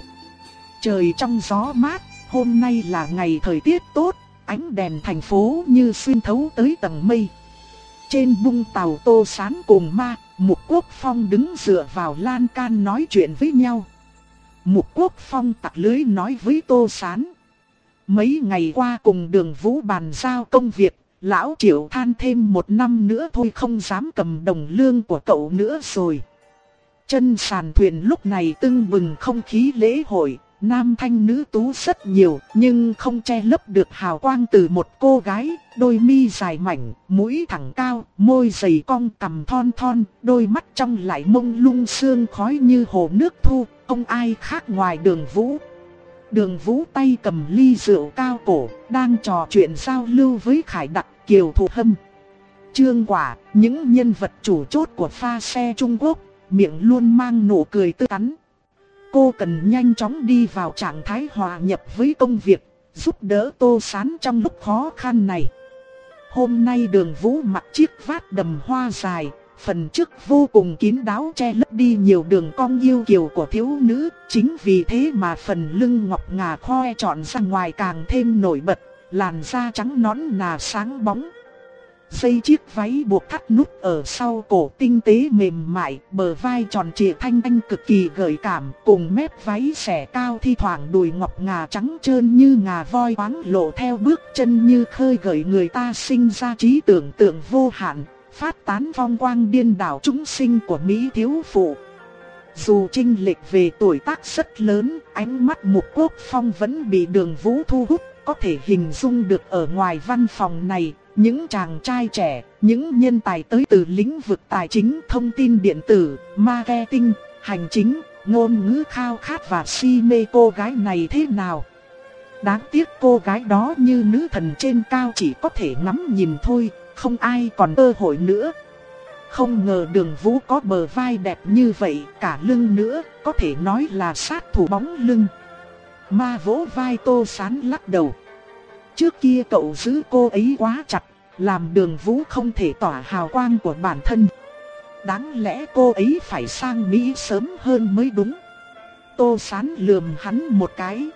Trời trong gió mát, hôm nay là ngày thời tiết tốt, ánh đèn thành phố như xuyên thấu tới tầng mây. Trên bung tàu Tô Sán cùng ma, Mục Quốc Phong đứng dựa vào lan can nói chuyện với nhau. Mục Quốc Phong tặc lưới nói với Tô Sán. Mấy ngày qua cùng Đường Vũ bàn giao công việc, lão Triệu than thêm một năm nữa thôi không dám cầm đồng lương của cậu nữa rồi. Chân sàn thuyền lúc này tưng bừng không khí lễ hội, nam thanh nữ tú rất nhiều, nhưng không che lấp được hào quang từ một cô gái, đôi mi dài mảnh, mũi thẳng cao, môi dày cong, cằm thon thon, đôi mắt trong lại mông lung sương khói như hồ nước thu, không ai khác ngoài Đường Vũ. Đường Vũ tay cầm ly rượu cao cổ, đang trò chuyện giao lưu với Khải Đặc, Kiều Thụ Hâm, Trương Quả, những nhân vật chủ chốt của pha xe Trung Quốc, miệng luôn mang nụ cười tươi tắn. Cô cần nhanh chóng đi vào trạng thái hòa nhập với công việc, giúp đỡ Tô Sán trong lúc khó khăn này. Hôm nay Đường Vũ mặc chiếc vát đầm hoa dài, phần trước vô cùng kín đáo che lấp đi nhiều đường cong yêu kiều của thiếu nữ. Chính vì thế mà phần lưng ngọc ngà khoe trọn ra ngoài càng thêm nổi bật, làn da trắng nõn nà sáng bóng. Dây chiếc váy buộc thắt nút ở sau cổ tinh tế mềm mại, bờ vai tròn trịa thanh thanh cực kỳ gợi cảm, cùng mép váy xẻ cao thi thoảng đùi ngọc ngà trắng trơn như ngà voi thoáng lộ theo bước chân như khơi gợi người ta sinh ra trí tưởng tượng vô hạn, phát tán phong quang điên đảo chúng sinh của Mỹ thiếu phụ. Dù chênh lệch về tuổi tác rất lớn, ánh mắt Mục Quốc Phong vẫn bị Đường Vũ thu hút, có thể hình dung được ở ngoài văn phòng này. Những chàng trai trẻ, những nhân tài tới từ lĩnh vực tài chính, thông tin điện tử, marketing, hành chính, ngôn ngữ khao khát và si mê cô gái này thế nào. Đáng tiếc cô gái đó như nữ thần trên cao chỉ có thể ngắm nhìn thôi, không ai còn cơ hội nữa. Không ngờ Đường Vũ có bờ vai đẹp như vậy, cả lưng nữa, có thể nói là sát thủ bóng lưng. Ma vỗ vai Tô Sán lắc đầu. Trước kia cậu giữ cô ấy quá chặt, làm Đường Vũ không thể tỏa hào quang của bản thân. Đáng lẽ cô ấy phải sang Mỹ sớm hơn mới đúng. Tô Sán lườm hắn một cái.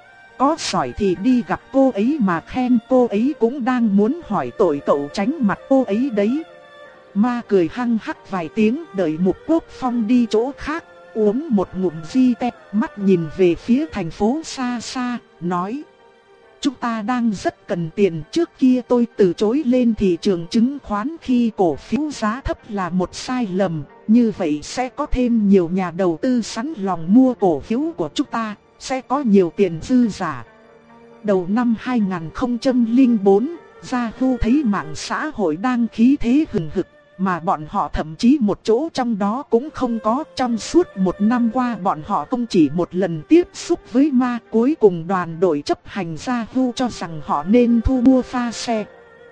Có giỏi thì đi gặp cô ấy mà khen, cô ấy cũng đang muốn hỏi tội cậu tránh mặt cô ấy đấy. Ma cười hăng hắc vài tiếng, đợi Mục Quốc Phong đi chỗ khác, uống một ngụm di tép, mắt nhìn về phía thành phố xa xa, nói: Chúng ta đang rất cần tiền, trước kia tôi từ chối lên thị trường chứng khoán khi cổ phiếu giá thấp là một sai lầm, như vậy sẽ có thêm nhiều nhà đầu tư sẵn lòng mua cổ phiếu của chúng ta, sẽ có nhiều tiền dư giả. Đầu năm hai nghìn không trăm lẻ bốn, Yahoo thấy mạng xã hội đang khí thế hừng hực, mà bọn họ thậm chí một chỗ trong đó cũng không có. Trong suốt một năm qua bọn họ không chỉ một lần tiếp xúc với ma. Cuối cùng đoàn đội chấp hành Yahoo cho rằng họ nên thu mua pha xe.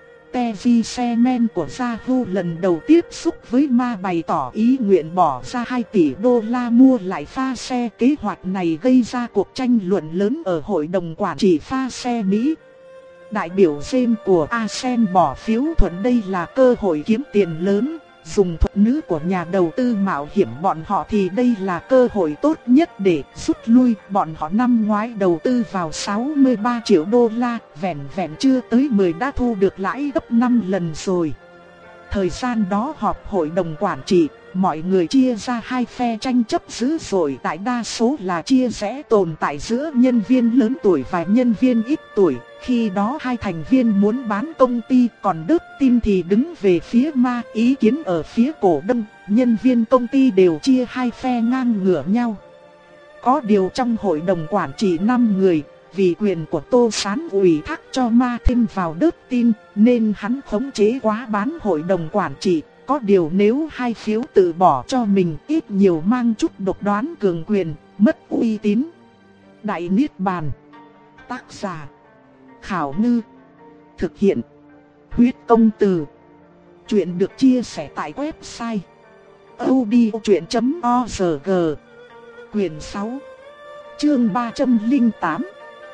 Tevi Semen của Yahoo lần đầu tiếp xúc với ma bày tỏ ý nguyện bỏ ra hai tỷ đô la mua lại pha xe. Kế hoạch này gây ra cuộc tranh luận lớn ở hội đồng quản trị pha xe Mỹ. Đại biểu James của Ascend bỏ phiếu thuận đây là cơ hội kiếm tiền lớn, dùng thuật ngữ của nhà đầu tư mạo hiểm bọn họ thì đây là cơ hội tốt nhất để rút lui. Bọn họ năm ngoái đầu tư vào sáu mươi ba triệu đô la, vẹn vẹn chưa tới mười đã thu được lãi gấp năm lần rồi. Thời gian đó họp hội đồng quản trị, mọi người chia ra hai phe tranh chấp dữ dội, đại đa số là chia rẽ tồn tại giữa nhân viên lớn tuổi và nhân viên ít tuổi. Khi đó hai thành viên muốn bán công ty, còn Đức Tin thì đứng về phía ma, ý kiến ở phía cổ đông. Nhân viên công ty đều chia hai phe ngang ngửa nhau. Có điều trong hội đồng quản trị năm người, vì quyền của Tô Sán ủy thác cho ma thêm vào Đức Tin, nên hắn khống chế quá bán hội đồng quản trị. Có điều nếu hai phiếu tự bỏ cho mình, ít nhiều mang chút độc đoán cường quyền, mất uy tín. Đại Niết Bàn. Tác giả Khảo Ngư. Thực hiện Huyết Công Từ. Chuyện được chia sẻ tại website audiochuyện chấm org. Quyền sáu, chương ba trăm lẻ tám.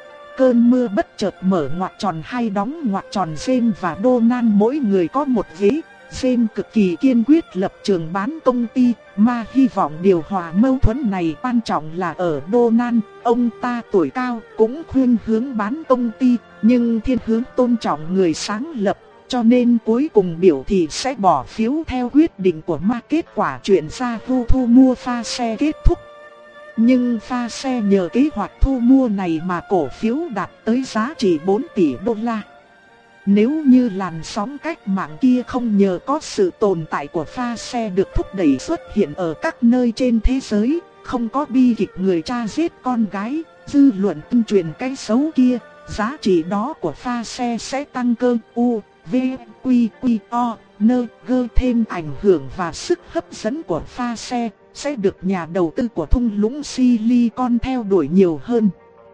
Cơn mưa bất chợt mở ngoặc tròn hai đóng ngoặc tròn. James và Donald mỗi người có một ghế. James cực kỳ kiên quyết lập trường bán công ty, mà hy vọng điều hòa mâu thuẫn này. Quan trọng là ở Donald, ông ta tuổi cao, cũng khuyên hướng bán công ty, nhưng thiên hướng tôn trọng người sáng lập, cho nên cuối cùng biểu thị sẽ bỏ phiếu theo quyết định của ma. Kết quả chuyện Yahoo thu mua pha xe kết thúc. Nhưng pha xe nhờ kế hoạch thu mua này mà cổ phiếu đạt tới giá trị bốn tỷ đô la. Nếu như làn sóng cách mạng kia không nhờ có sự tồn tại của pha xe được thúc đẩy xuất hiện ở các nơi trên thế giới, không có bi kịch người cha giết con gái, dư luận tuyên truyền cái xấu kia, giá trị đó của pha xe sẽ tăng cơ u, v, quy, quy, o, nơ, gơ thêm ảnh hưởng và sức hấp dẫn của pha xe, sẽ được nhà đầu tư của thung lũng Silicon theo đuổi nhiều hơn.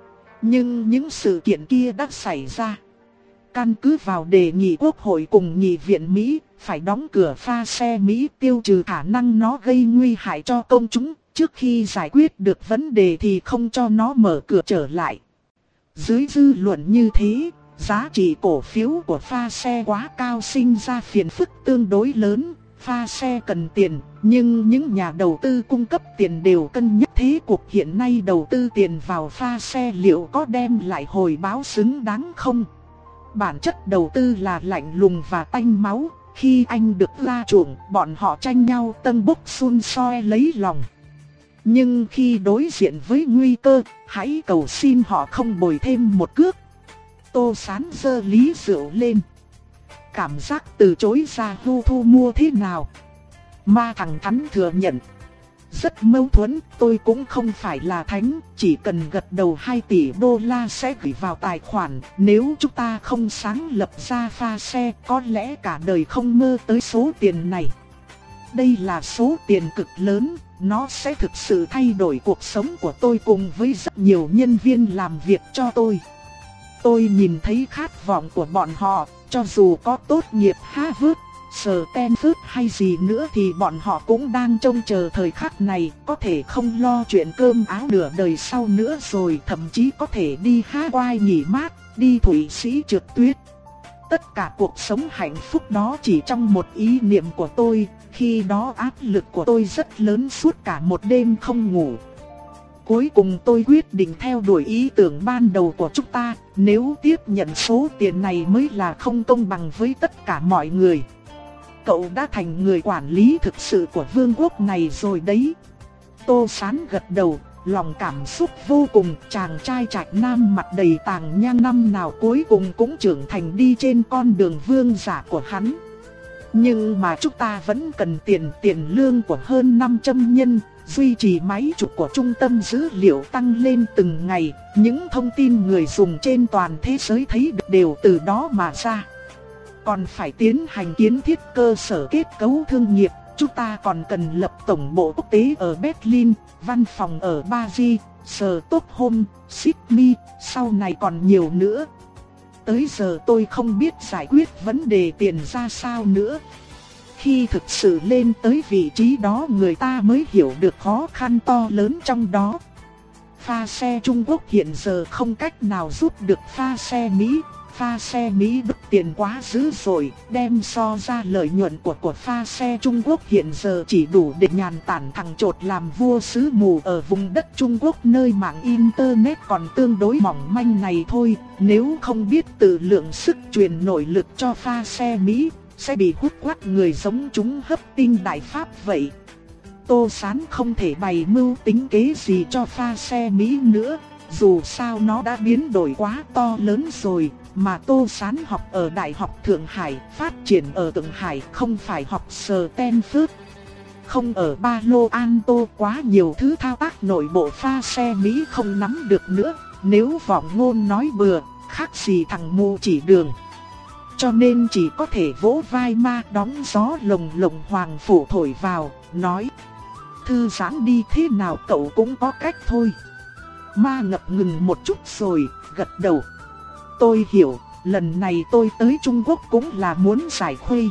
Nhưng những sự kiện kia đã xảy ra. Căn cứ vào đề nghị Quốc hội cùng nghị viện Mỹ, phải đóng cửa pha xe Mỹ tiêu trừ khả năng nó gây nguy hại cho công chúng, trước khi giải quyết được vấn đề thì không cho nó mở cửa trở lại. Dưới dư luận như thế, giá trị cổ phiếu của pha xe quá cao sinh ra phiền phức tương đối lớn. Pha xe cần tiền, nhưng những nhà đầu tư cung cấp tiền đều cân nhắc thế cuộc hiện nay đầu tư tiền vào pha xe liệu có đem lại hồi báo xứng đáng không? Bản chất đầu tư là lạnh lùng và tanh máu, khi anh được la chuộng, bọn họ tranh nhau tân bốc xun xoe lấy lòng. Nhưng khi đối diện với nguy cơ, hãy cầu xin họ không bồi thêm một cước. Tô Sán giơ ly rượu lên. Cảm giác từ chối ra thu thu mua thế nào? Ma thẳng thắn thừa nhận. Rất mâu thuẫn, tôi cũng không phải là thánh, chỉ cần gật đầu hai tỷ đô la sẽ gửi vào tài khoản. Nếu chúng ta không sáng lập ra pha xe, có lẽ cả đời không mơ tới số tiền này. Đây là số tiền cực lớn, nó sẽ thực sự thay đổi cuộc sống của tôi cùng với rất nhiều nhân viên làm việc cho tôi. Tôi nhìn thấy khát vọng của bọn họ, cho dù có tốt nghiệp Harvard, Stanford hay gì nữa thì bọn họ cũng đang trông chờ thời khắc này, có thể không lo chuyện cơm áo nửa đời sau nữa rồi, thậm chí có thể đi Hawaii nghỉ mát, đi Thụy Sĩ trượt tuyết. Tất cả cuộc sống hạnh phúc đó chỉ trong một ý niệm của tôi, khi đó áp lực của tôi rất lớn suốt cả một đêm không ngủ. Cuối cùng tôi quyết định theo đuổi ý tưởng ban đầu của chúng ta, nếu tiếp nhận số tiền này mới là không công bằng với tất cả mọi người. Cậu đã thành người quản lý thực sự của vương quốc này rồi đấy. Tô Sán gật đầu, lòng cảm xúc vô cùng. Chàng trai Trạch Nam mặt đầy tàng nhang năm nào cuối cùng cũng trưởng thành đi trên con đường vương giả của hắn. Nhưng mà chúng ta vẫn cần tiền tiền lương của hơn năm trăm nhân, duy trì máy chụp của trung tâm dữ liệu tăng lên từng ngày. Những thông tin người dùng trên toàn thế giới thấy được đều từ đó mà ra. Còn phải tiến hành kiến thiết cơ sở kết cấu thương nghiệp, chúng ta còn cần lập tổng bộ quốc tế ở Berlin, văn phòng ở Paris, Stockholm, Sydney, sau này còn nhiều nữa. Tới giờ tôi không biết giải quyết vấn đề tiền ra sao nữa. Khi thực sự lên tới vị trí đó người ta mới hiểu được khó khăn to lớn trong đó. Pha xe Trung Quốc hiện giờ không cách nào giúp được pha xe Mỹ. Pha xe Mỹ đứt tiền quá dữ rồi, đem so ra lợi nhuận của của pha xe Trung Quốc hiện giờ chỉ đủ để nhàn tản thằng chột làm vua sứ mù ở vùng đất Trung Quốc nơi mạng Internet còn tương đối mỏng manh này thôi. Nếu không biết tự lượng sức truyền nội lực cho pha xe Mỹ, sẽ bị hút quắt người giống chúng hấp tinh đại pháp vậy. Tô Sán không thể bày mưu tính kế gì cho pha xe Mỹ nữa, dù sao nó đã biến đổi quá to lớn rồi. Mà Tô Sán học ở Đại học Thượng Hải, phát triển ở Thượng Hải, không phải học Stanford. Không ở Palo Alto, quá nhiều thứ thao tác nội bộ pha xe Mỹ không nắm được nữa. Nếu vọng ngôn nói bừa, khác gì thằng mù chỉ đường. Cho nên chỉ có thể vỗ vai ma đóng gió lồng lồng hoàng phủ thổi vào, nói: thư giãn đi, thế nào cậu cũng có cách thôi. Ma ngập ngừng một chút rồi, gật đầu. Tôi hiểu, lần này tôi tới Trung Quốc cũng là muốn giải khuây.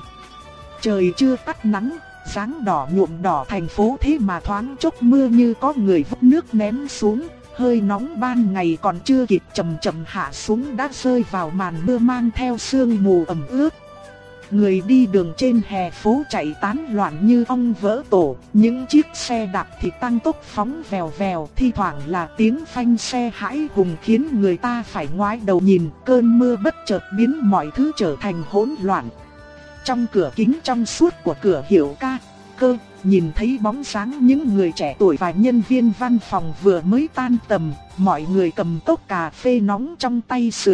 Trời chưa tắt nắng, dáng đỏ nhuộm đỏ thành phố thế mà thoáng chốc mưa như có người vứt nước ném xuống. Hơi nóng ban ngày còn chưa kịp chậm chậm hạ xuống đã rơi vào màn mưa mang theo sương mù ẩm ướt. Người đi đường trên hè phố chạy tán loạn như ong vỡ tổ, những chiếc xe đạp thì tăng tốc phóng vèo vèo, thi thoảng là tiếng phanh xe hãi hùng khiến người ta phải ngoái đầu nhìn. Cơn mưa bất chợt biến mọi thứ trở thành hỗn loạn. Trong cửa kính trong suốt của cửa hiệu ca, cơ, nhìn thấy bóng dáng những người trẻ tuổi và nhân viên văn phòng vừa mới tan tầm, mọi người cầm cốc cà phê nóng trong tay sưởi ấm,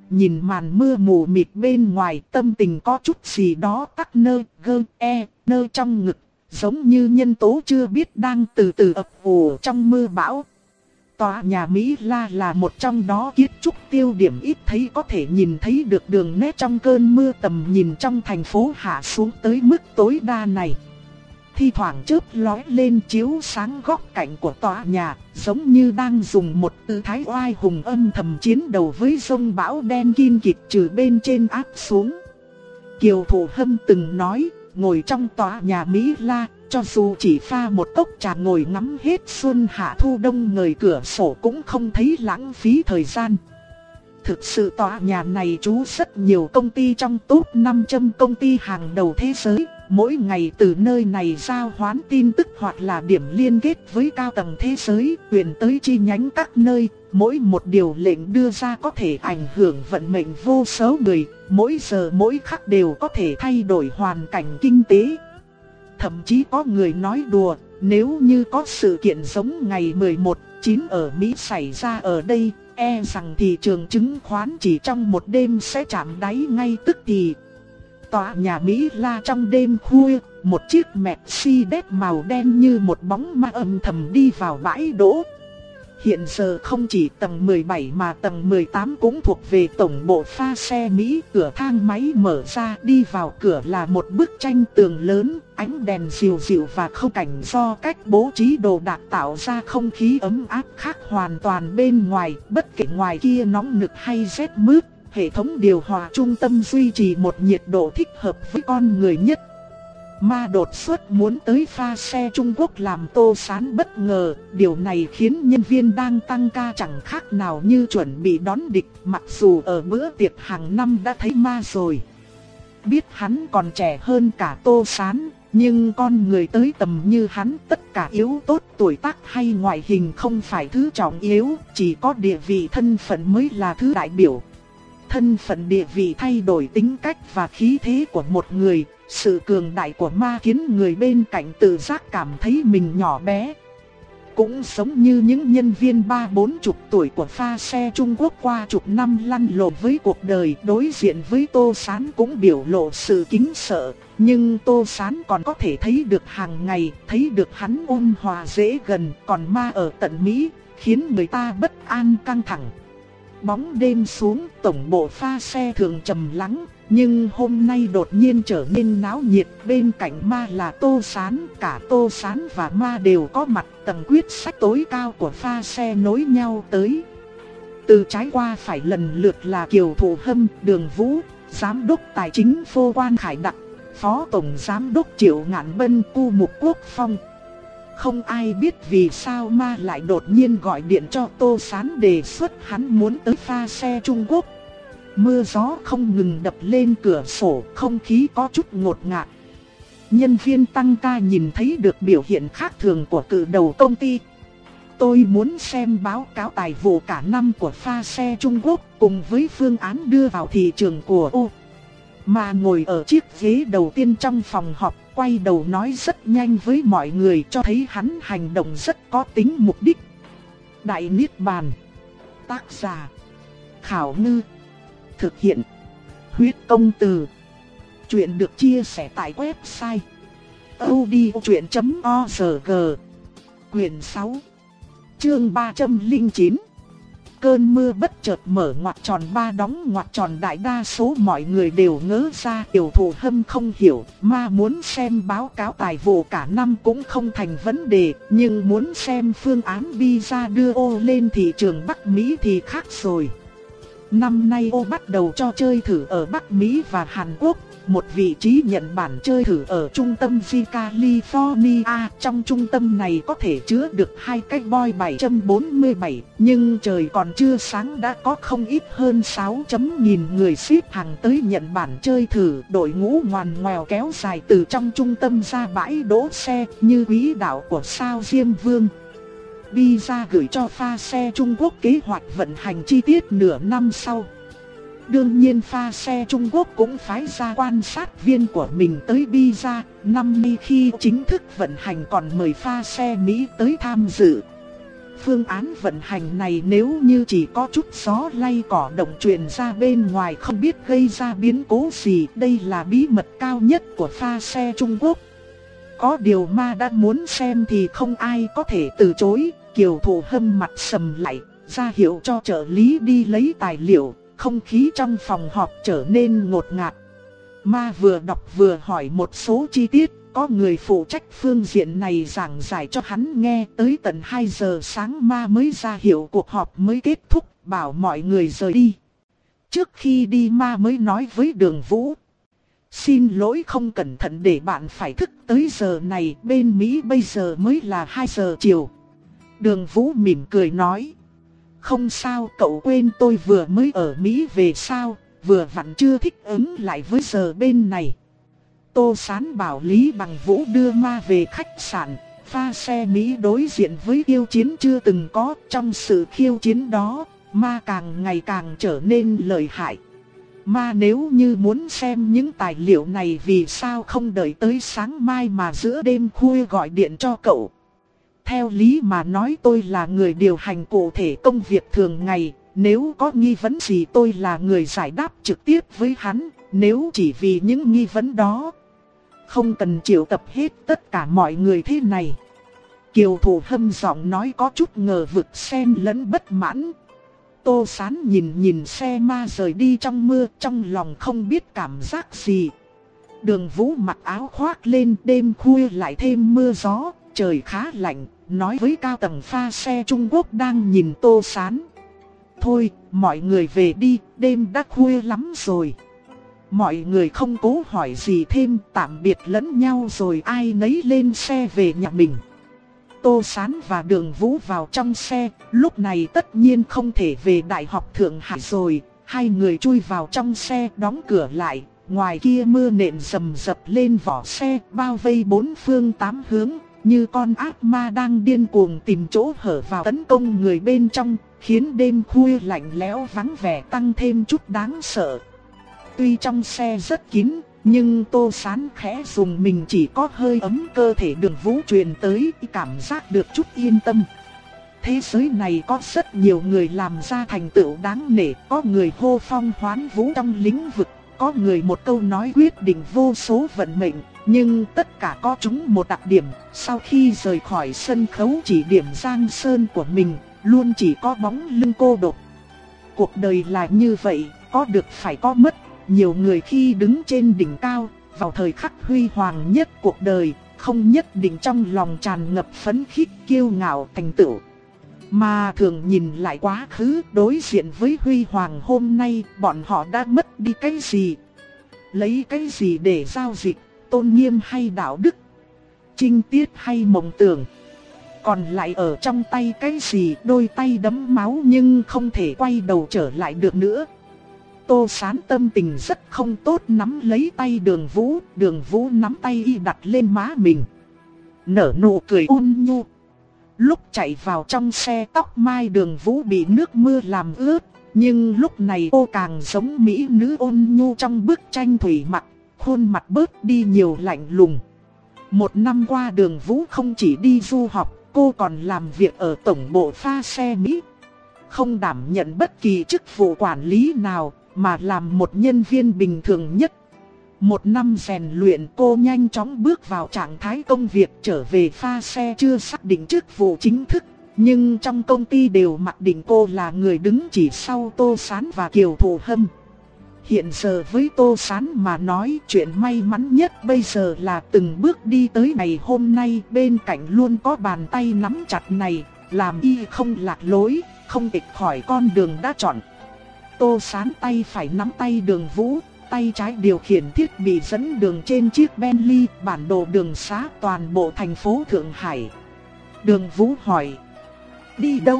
nhìn màn mưa mù mịt bên ngoài, tâm tình có chút gì đó tắc nơ, gơ, e, nơ trong ngực, giống như nhân tố chưa biết đang từ từ ập ùa trong mưa bão. Tòa nhà Mỹ La là một trong đó kiến trúc tiêu điểm ít thấy có thể nhìn thấy được đường nét trong cơn mưa, tầm nhìn trong thành phố hạ xuống tới mức tối đa này. Thi thoảng chớp lóe lên chiếu sáng góc cạnh của tòa nhà, giống như đang dùng một tư thái oai hùng âm thầm chiến đầu với giông bão đen kín kịt từ bên trên áp xuống. Kiều Thủ Hâm từng nói, ngồi trong tòa nhà Mỹ La, cho dù chỉ pha một cốc trà ngồi ngắm hết xuân hạ thu đông ngời cửa sổ cũng không thấy lãng phí thời gian. Thực sự tòa nhà này trú rất nhiều công ty trong top năm trăm công ty hàng đầu thế giới. Mỗi ngày từ nơi này giao hoán tin tức hoặc là điểm liên kết với cao tầng thế giới, truyền tới chi nhánh các nơi. Mỗi một điều lệnh đưa ra có thể ảnh hưởng vận mệnh vô số người, mỗi giờ mỗi khắc đều có thể thay đổi hoàn cảnh kinh tế. Thậm chí có người nói đùa, nếu như có sự kiện giống ngày mười một chín ở Mỹ xảy ra ở đây, e rằng thị trường chứng khoán chỉ trong một đêm sẽ chạm đáy ngay tức thì. Tòa nhà Mỹ La trong đêm khuya, một chiếc Mercedes màu đen như một bóng ma âm thầm đi vào bãi đỗ. Hiện giờ không chỉ tầng mười bảy mà tầng mười tám cũng thuộc về tổng bộ pha xe Mỹ. Cửa thang máy mở ra, đi vào cửa là một bức tranh tường lớn, ánh đèn dịu dịu và không cảnh do cách bố trí đồ đạc tạo ra không khí ấm áp khác hoàn toàn bên ngoài. Bất kể ngoài kia nóng nực hay rét mướt, hệ thống điều hòa trung tâm duy trì một nhiệt độ thích hợp với con người nhất. Ma đột xuất muốn tới pha xe Trung Quốc làm Tô Sán bất ngờ, điều này khiến nhân viên đang tăng ca chẳng khác nào như chuẩn bị đón địch, mặc dù ở bữa tiệc hàng năm đã thấy ma rồi. Biết hắn còn trẻ hơn cả Tô Sán, nhưng con người tới tầm như hắn, tất cả yếu tố tuổi tác hay ngoại hình không phải thứ trọng yếu, chỉ có địa vị thân phận mới là thứ đại biểu. Thân phận địa vị thay đổi tính cách và khí thế của một người. Sự cường đại của ma khiến người bên cạnh tự giác cảm thấy mình nhỏ bé. Cũng giống như những nhân viên ba bốn chục tuổi của pha xe Trung Quốc qua chục năm lăn lộn với cuộc đời, đối diện với Tô Sán cũng biểu lộ sự kính sợ. Nhưng Tô Sán còn có thể thấy được hàng ngày, thấy được hắn ôn hòa dễ gần, còn ma ở tận Mỹ, khiến người ta bất an căng thẳng. Bóng đêm xuống, tổng bộ pha xe thường trầm lắng. Nhưng hôm nay đột nhiên trở nên náo nhiệt, bên cạnh ma là Tô Sán, cả Tô Sán và ma đều có mặt, tầng quyết sách tối cao của pha xe nối nhau tới. Từ trái qua phải lần lượt là Kiều Thủ Hâm, Đường Vũ, Giám đốc Tài chính Phô Quan Khải Đặc, Phó Tổng Giám đốc Triệu Ngạn Bân, Cu Mục Quốc Phong. Không ai biết vì sao ma lại đột nhiên gọi điện cho Tô Sán đề xuất hắn muốn tới pha xe Trung Quốc. Mưa gió không ngừng đập lên cửa sổ, không khí có chút ngột ngạt. Nhân viên tăng ca nhìn thấy được biểu hiện khác thường của cự đầu công ty. Tôi muốn xem báo cáo tài vụ cả năm của pha xe Trung Quốc cùng với phương án đưa vào thị trường của ô. Mà ngồi ở chiếc ghế đầu tiên trong phòng họp, quay đầu nói rất nhanh với mọi người, cho thấy hắn hành động rất có tính mục đích. Đại Niết Bàn. Tác giả Khảo Ngư. Thực hiện Huyết Công Từ. Chuyện được chia sẻ tại website audiochuyện chấm org. Quyền sáu, chương ba trăm lẻ chín. Cơn mưa bất chợt mở ngoặc tròn ba đóng ngoặc tròn, đại đa số mọi người đều ngớ ra. Kiều Thủ Hâm không hiểu, ma muốn xem báo cáo tài vụ cả năm cũng không thành vấn đề, nhưng muốn xem phương án visa đưa ô lên thị trường Bắc Mỹ thì khác rồi. Năm nay ô bắt đầu cho chơi thử ở Bắc Mỹ và Hàn Quốc, một vị trí nhận bản chơi thử ở trung tâm G California. Trong trung tâm này có thể chứa được hai cái boy bảy trăm bốn mươi bảy, nhưng trời còn chưa sáng đã có không ít hơn sáu nghìn người xếp hàng tới nhận bản chơi thử. Đội ngũ ngoằn ngoèo kéo dài từ trong trung tâm ra bãi đỗ xe như quỹ đạo của sao Diêm Vương. Visa gửi cho pha xe Trung Quốc kế hoạch vận hành chi tiết nửa năm sau. Đương nhiên pha xe Trung Quốc cũng phái ra quan sát viên của mình tới Visa. Năm nay khi chính thức vận hành còn mời pha xe Mỹ tới tham dự. Phương án vận hành này nếu như chỉ có chút gió lay cỏ động truyền ra bên ngoài không biết gây ra biến cố gì. Đây là bí mật cao nhất của pha xe Trung Quốc. Có điều ma đã muốn xem thì không ai có thể từ chối. Kiều Thụ Hâm mặt sầm lại, ra hiệu cho trợ lý đi lấy tài liệu. Không khí trong phòng họp trở nên ngột ngạt. Ma vừa đọc vừa hỏi một số chi tiết. Có người phụ trách phương diện này giảng giải cho hắn nghe. Tới tận hai giờ sáng ma mới ra hiệu cuộc họp mới kết thúc, bảo mọi người rời đi. Trước khi đi ma mới nói với Đường Vũ: xin lỗi không cẩn thận để bạn phải thức tới giờ này, bên Mỹ bây giờ mới là hai giờ chiều. Đường Vũ mỉm cười nói: không sao, cậu quên tôi vừa mới ở Mỹ về sao, vừa vặn chưa thích ứng lại với giờ bên này. Tô Sán bảo Lý Bằng Vũ đưa ma về khách sạn. Pha xe Mỹ đối diện với khiêu chiến chưa từng có. Trong sự khiêu chiến đó, ma càng ngày càng trở nên lợi hại. Ma nếu như muốn xem những tài liệu này vì sao không đợi tới sáng mai mà giữa đêm khuya gọi điện cho cậu. Theo lý mà nói tôi là người điều hành cụ thể công việc thường ngày. Nếu có nghi vấn gì tôi là người giải đáp trực tiếp với hắn. Nếu chỉ vì những nghi vấn đó, không cần triệu tập hết tất cả mọi người thế này. Kiều Thụ Hâm giọng nói có chút ngờ vực xen lẫn bất mãn. Tô Sán nhìn nhìn xe ma rời đi trong mưa, trong lòng không biết cảm giác gì. Đường Vũ mặc áo khoác lên, đêm khuya lại thêm mưa gió, trời khá lạnh, nói với cao tầng pha xe Trung Quốc đang nhìn Tô Sán: thôi, mọi người về đi, đêm đã khuya lắm rồi. Mọi người không cố hỏi gì thêm, tạm biệt lẫn nhau rồi ai nấy lên xe về nhà mình. Tô Sán và Đường Vũ vào trong xe, lúc này tất nhiên không thể về Đại học Thượng Hải rồi. Hai người chui vào trong xe đóng cửa lại, ngoài kia mưa nện rầm rập lên vỏ xe, bao vây bốn phương tám hướng, như con ác ma đang điên cuồng tìm chỗ hở vào tấn công người bên trong, khiến đêm khuya lạnh lẽo vắng vẻ tăng thêm chút đáng sợ. Tuy trong xe rất kín, nhưng Tô Sán khẽ dùng mình chỉ có hơi ấm cơ thể Đường Vũ truyền tới, cảm giác được chút yên tâm. Thế giới này có rất nhiều người làm ra thành tựu đáng nể, có người hô phong hoán vũ trong lĩnh vực, có người một câu nói quyết định vô số vận mệnh, nhưng tất cả có chúng một đặc điểm, sau khi rời khỏi sân khấu chỉ điểm giang sơn của mình, luôn chỉ có bóng lưng cô độc. Cuộc đời là như vậy, có được phải có mất. Nhiều người khi đứng trên đỉnh cao, vào thời khắc huy hoàng nhất cuộc đời, không nhất định trong lòng tràn ngập phấn khích kiêu ngạo thành tựu, mà thường nhìn lại quá khứ, đối diện với huy hoàng hôm nay, bọn họ đã mất đi cái gì? Lấy cái gì để giao dịch, tôn nghiêm hay đạo đức, trinh tiết hay mộng tưởng? Còn lại ở trong tay cái gì? Đôi tay đẫm máu nhưng không thể quay đầu trở lại được nữa. Tô Sán tâm tình rất không tốt, nắm lấy tay Đường Vũ, Đường Vũ nắm tay y đặt lên má mình, nở nụ cười ôn nhu. Lúc chạy vào trong xe, tóc mai Đường Vũ bị nước mưa làm ướt, nhưng lúc này cô càng giống mỹ nữ ôn nhu trong bức tranh thủy mặc, khuôn mặt bớt đi nhiều lạnh lùng. Một năm qua Đường Vũ không chỉ đi du học, cô còn làm việc ở tổng bộ pha xe Mỹ, không đảm nhận bất kỳ chức vụ quản lý nào, mà làm một nhân viên bình thường nhất. Một năm rèn luyện, cô nhanh chóng bước vào trạng thái công việc. Trở về pha xe chưa xác định chức vụ chính thức, nhưng trong công ty đều mặc định cô là người đứng chỉ sau Tô Sán và Kiều Thụ Hâm. Hiện giờ với Tô Sán mà nói, chuyện may mắn nhất bây giờ là từng bước đi tới ngày hôm nay, bên cạnh luôn có bàn tay nắm chặt này, làm y không lạc lối, không nghịch khỏi con đường đã chọn. Tô Sán tay phải nắm tay Đường Vũ, tay trái điều khiển thiết bị dẫn đường trên chiếc Bentley, bản đồ đường xá toàn bộ thành phố Thượng Hải. Đường Vũ hỏi: đi đâu?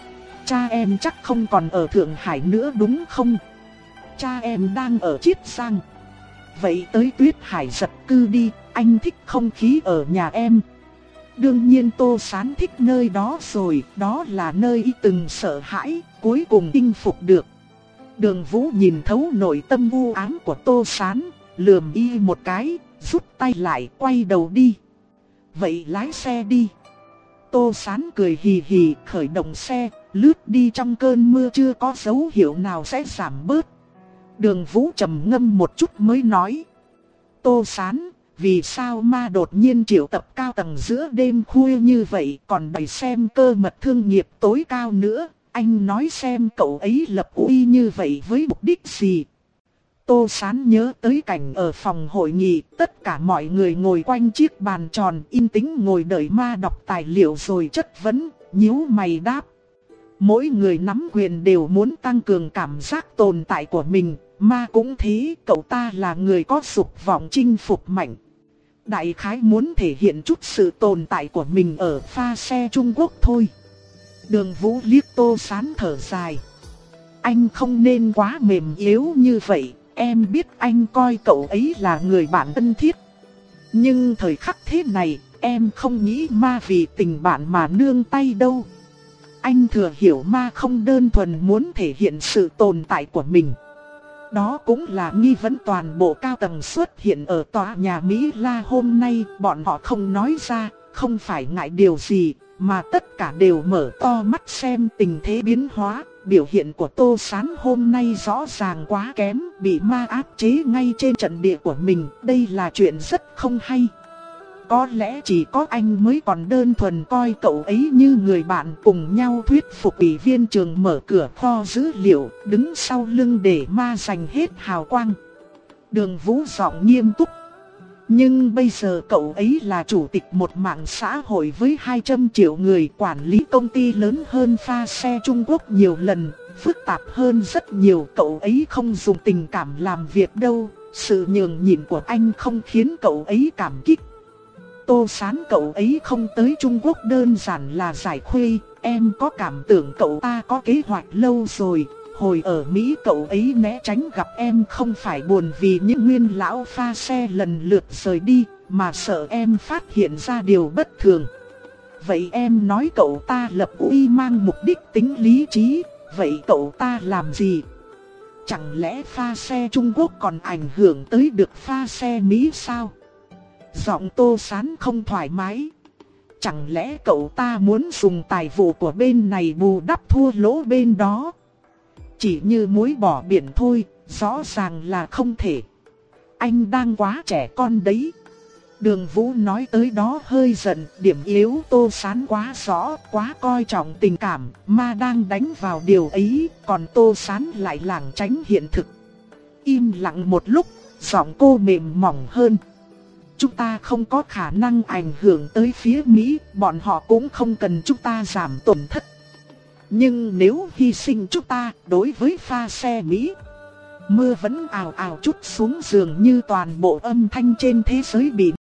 Cha em chắc không còn ở Thượng Hải nữa đúng không? Cha em đang ở Chiết Giang. Vậy tới Tuyết Hải giật cư đi, anh thích không khí ở nhà em. Đương nhiên Tô Sán thích nơi đó rồi, đó là nơi y từng sợ hãi, cuối cùng chinh phục được. Đường Vũ nhìn thấu nội tâm u ám của Tô Sán, lườm y một cái, rút tay lại quay đầu đi. Vậy lái xe đi. Tô Sán cười hì hì khởi động xe, lướt đi trong cơn mưa chưa có dấu hiệu nào sẽ giảm bớt. Đường Vũ trầm ngâm một chút mới nói. Tô Sán, vì sao ma đột nhiên triệu tập cao tầng giữa đêm khuya như vậy còn đòi xem cơ mật thương nghiệp tối cao nữa? Anh nói xem cậu ấy lập uy như vậy với mục đích gì? Tô Sán nhớ tới cảnh ở phòng hội nghị, tất cả mọi người ngồi quanh chiếc bàn tròn yên tĩnh ngồi đợi ma đọc tài liệu rồi chất vấn, nhíu mày đáp. Mỗi người nắm quyền đều muốn tăng cường cảm giác tồn tại của mình, ma cũng thế, cậu ta là người có dục vọng chinh phục mạnh. Đại khái muốn thể hiện chút sự tồn tại của mình ở pha xe Trung Quốc thôi. Đường Vũ liếc Tô Sán thở dài. Anh không nên quá mềm yếu như vậy, em biết anh coi cậu ấy là người bạn thân thiết. Nhưng thời khắc thế này, em không nghĩ ma vì tình bạn mà nương tay đâu. Anh thừa hiểu ma không đơn thuần muốn thể hiện sự tồn tại của mình. Đó cũng là nghi vấn toàn bộ cao tầng xuất hiện ở tòa nhà Mỹ La hôm nay. Bọn họ không nói ra, không phải ngại điều gì, mà tất cả đều mở to mắt xem tình thế biến hóa. Biểu hiện của Tô Sán hôm nay rõ ràng quá kém, bị ma áp chế ngay trên trận địa của mình. Đây là chuyện rất không hay. Có lẽ chỉ có anh mới còn đơn thuần coi cậu ấy như người bạn, cùng nhau thuyết phục ủy viên trường mở cửa kho dữ liệu, đứng sau lưng để ma giành hết hào quang. Đường Vũ giọng nghiêm túc. Nhưng bây giờ cậu ấy là chủ tịch một mạng xã hội với hai trăm triệu người, quản lý công ty lớn hơn pha xe Trung Quốc nhiều lần, phức tạp hơn rất nhiều. Cậu ấy không dùng tình cảm làm việc đâu, sự nhường nhịn của anh không khiến cậu ấy cảm kích. Tô Sán, cậu ấy không tới Trung Quốc đơn giản là giải khuây, em có cảm tưởng cậu ta có kế hoạch lâu rồi. Hồi ở Mỹ cậu ấy né tránh gặp em không phải buồn vì những nguyên lão pha xe lần lượt rời đi, mà sợ em phát hiện ra điều bất thường. Vậy em nói cậu ta lập uy mang mục đích tính lý trí, vậy cậu ta làm gì? Chẳng lẽ pha xe Trung Quốc còn ảnh hưởng tới được pha xe Mỹ sao? Giọng Tô Sán không thoải mái. Chẳng lẽ cậu ta muốn dùng tài vụ của bên này bù đắp thua lỗ bên đó? Chỉ như muối bỏ biển thôi, rõ ràng là không thể. Anh đang quá trẻ con đấy. Đường Vũ nói tới đó hơi giận, điểm yếu Tô Sán quá rõ, quá coi trọng tình cảm, ma đang đánh vào điều ấy, còn Tô Sán lại lảng tránh hiện thực. Im lặng một lúc, giọng cô mềm mỏng hơn. Chúng ta không có khả năng ảnh hưởng tới phía Mỹ, bọn họ cũng không cần chúng ta giảm tổn thất. Nhưng nếu hy sinh chúng ta đối với pha xe Mỹ, mưa vẫn ào ào trút xuống dường như toàn bộ âm thanh trên thế giới bị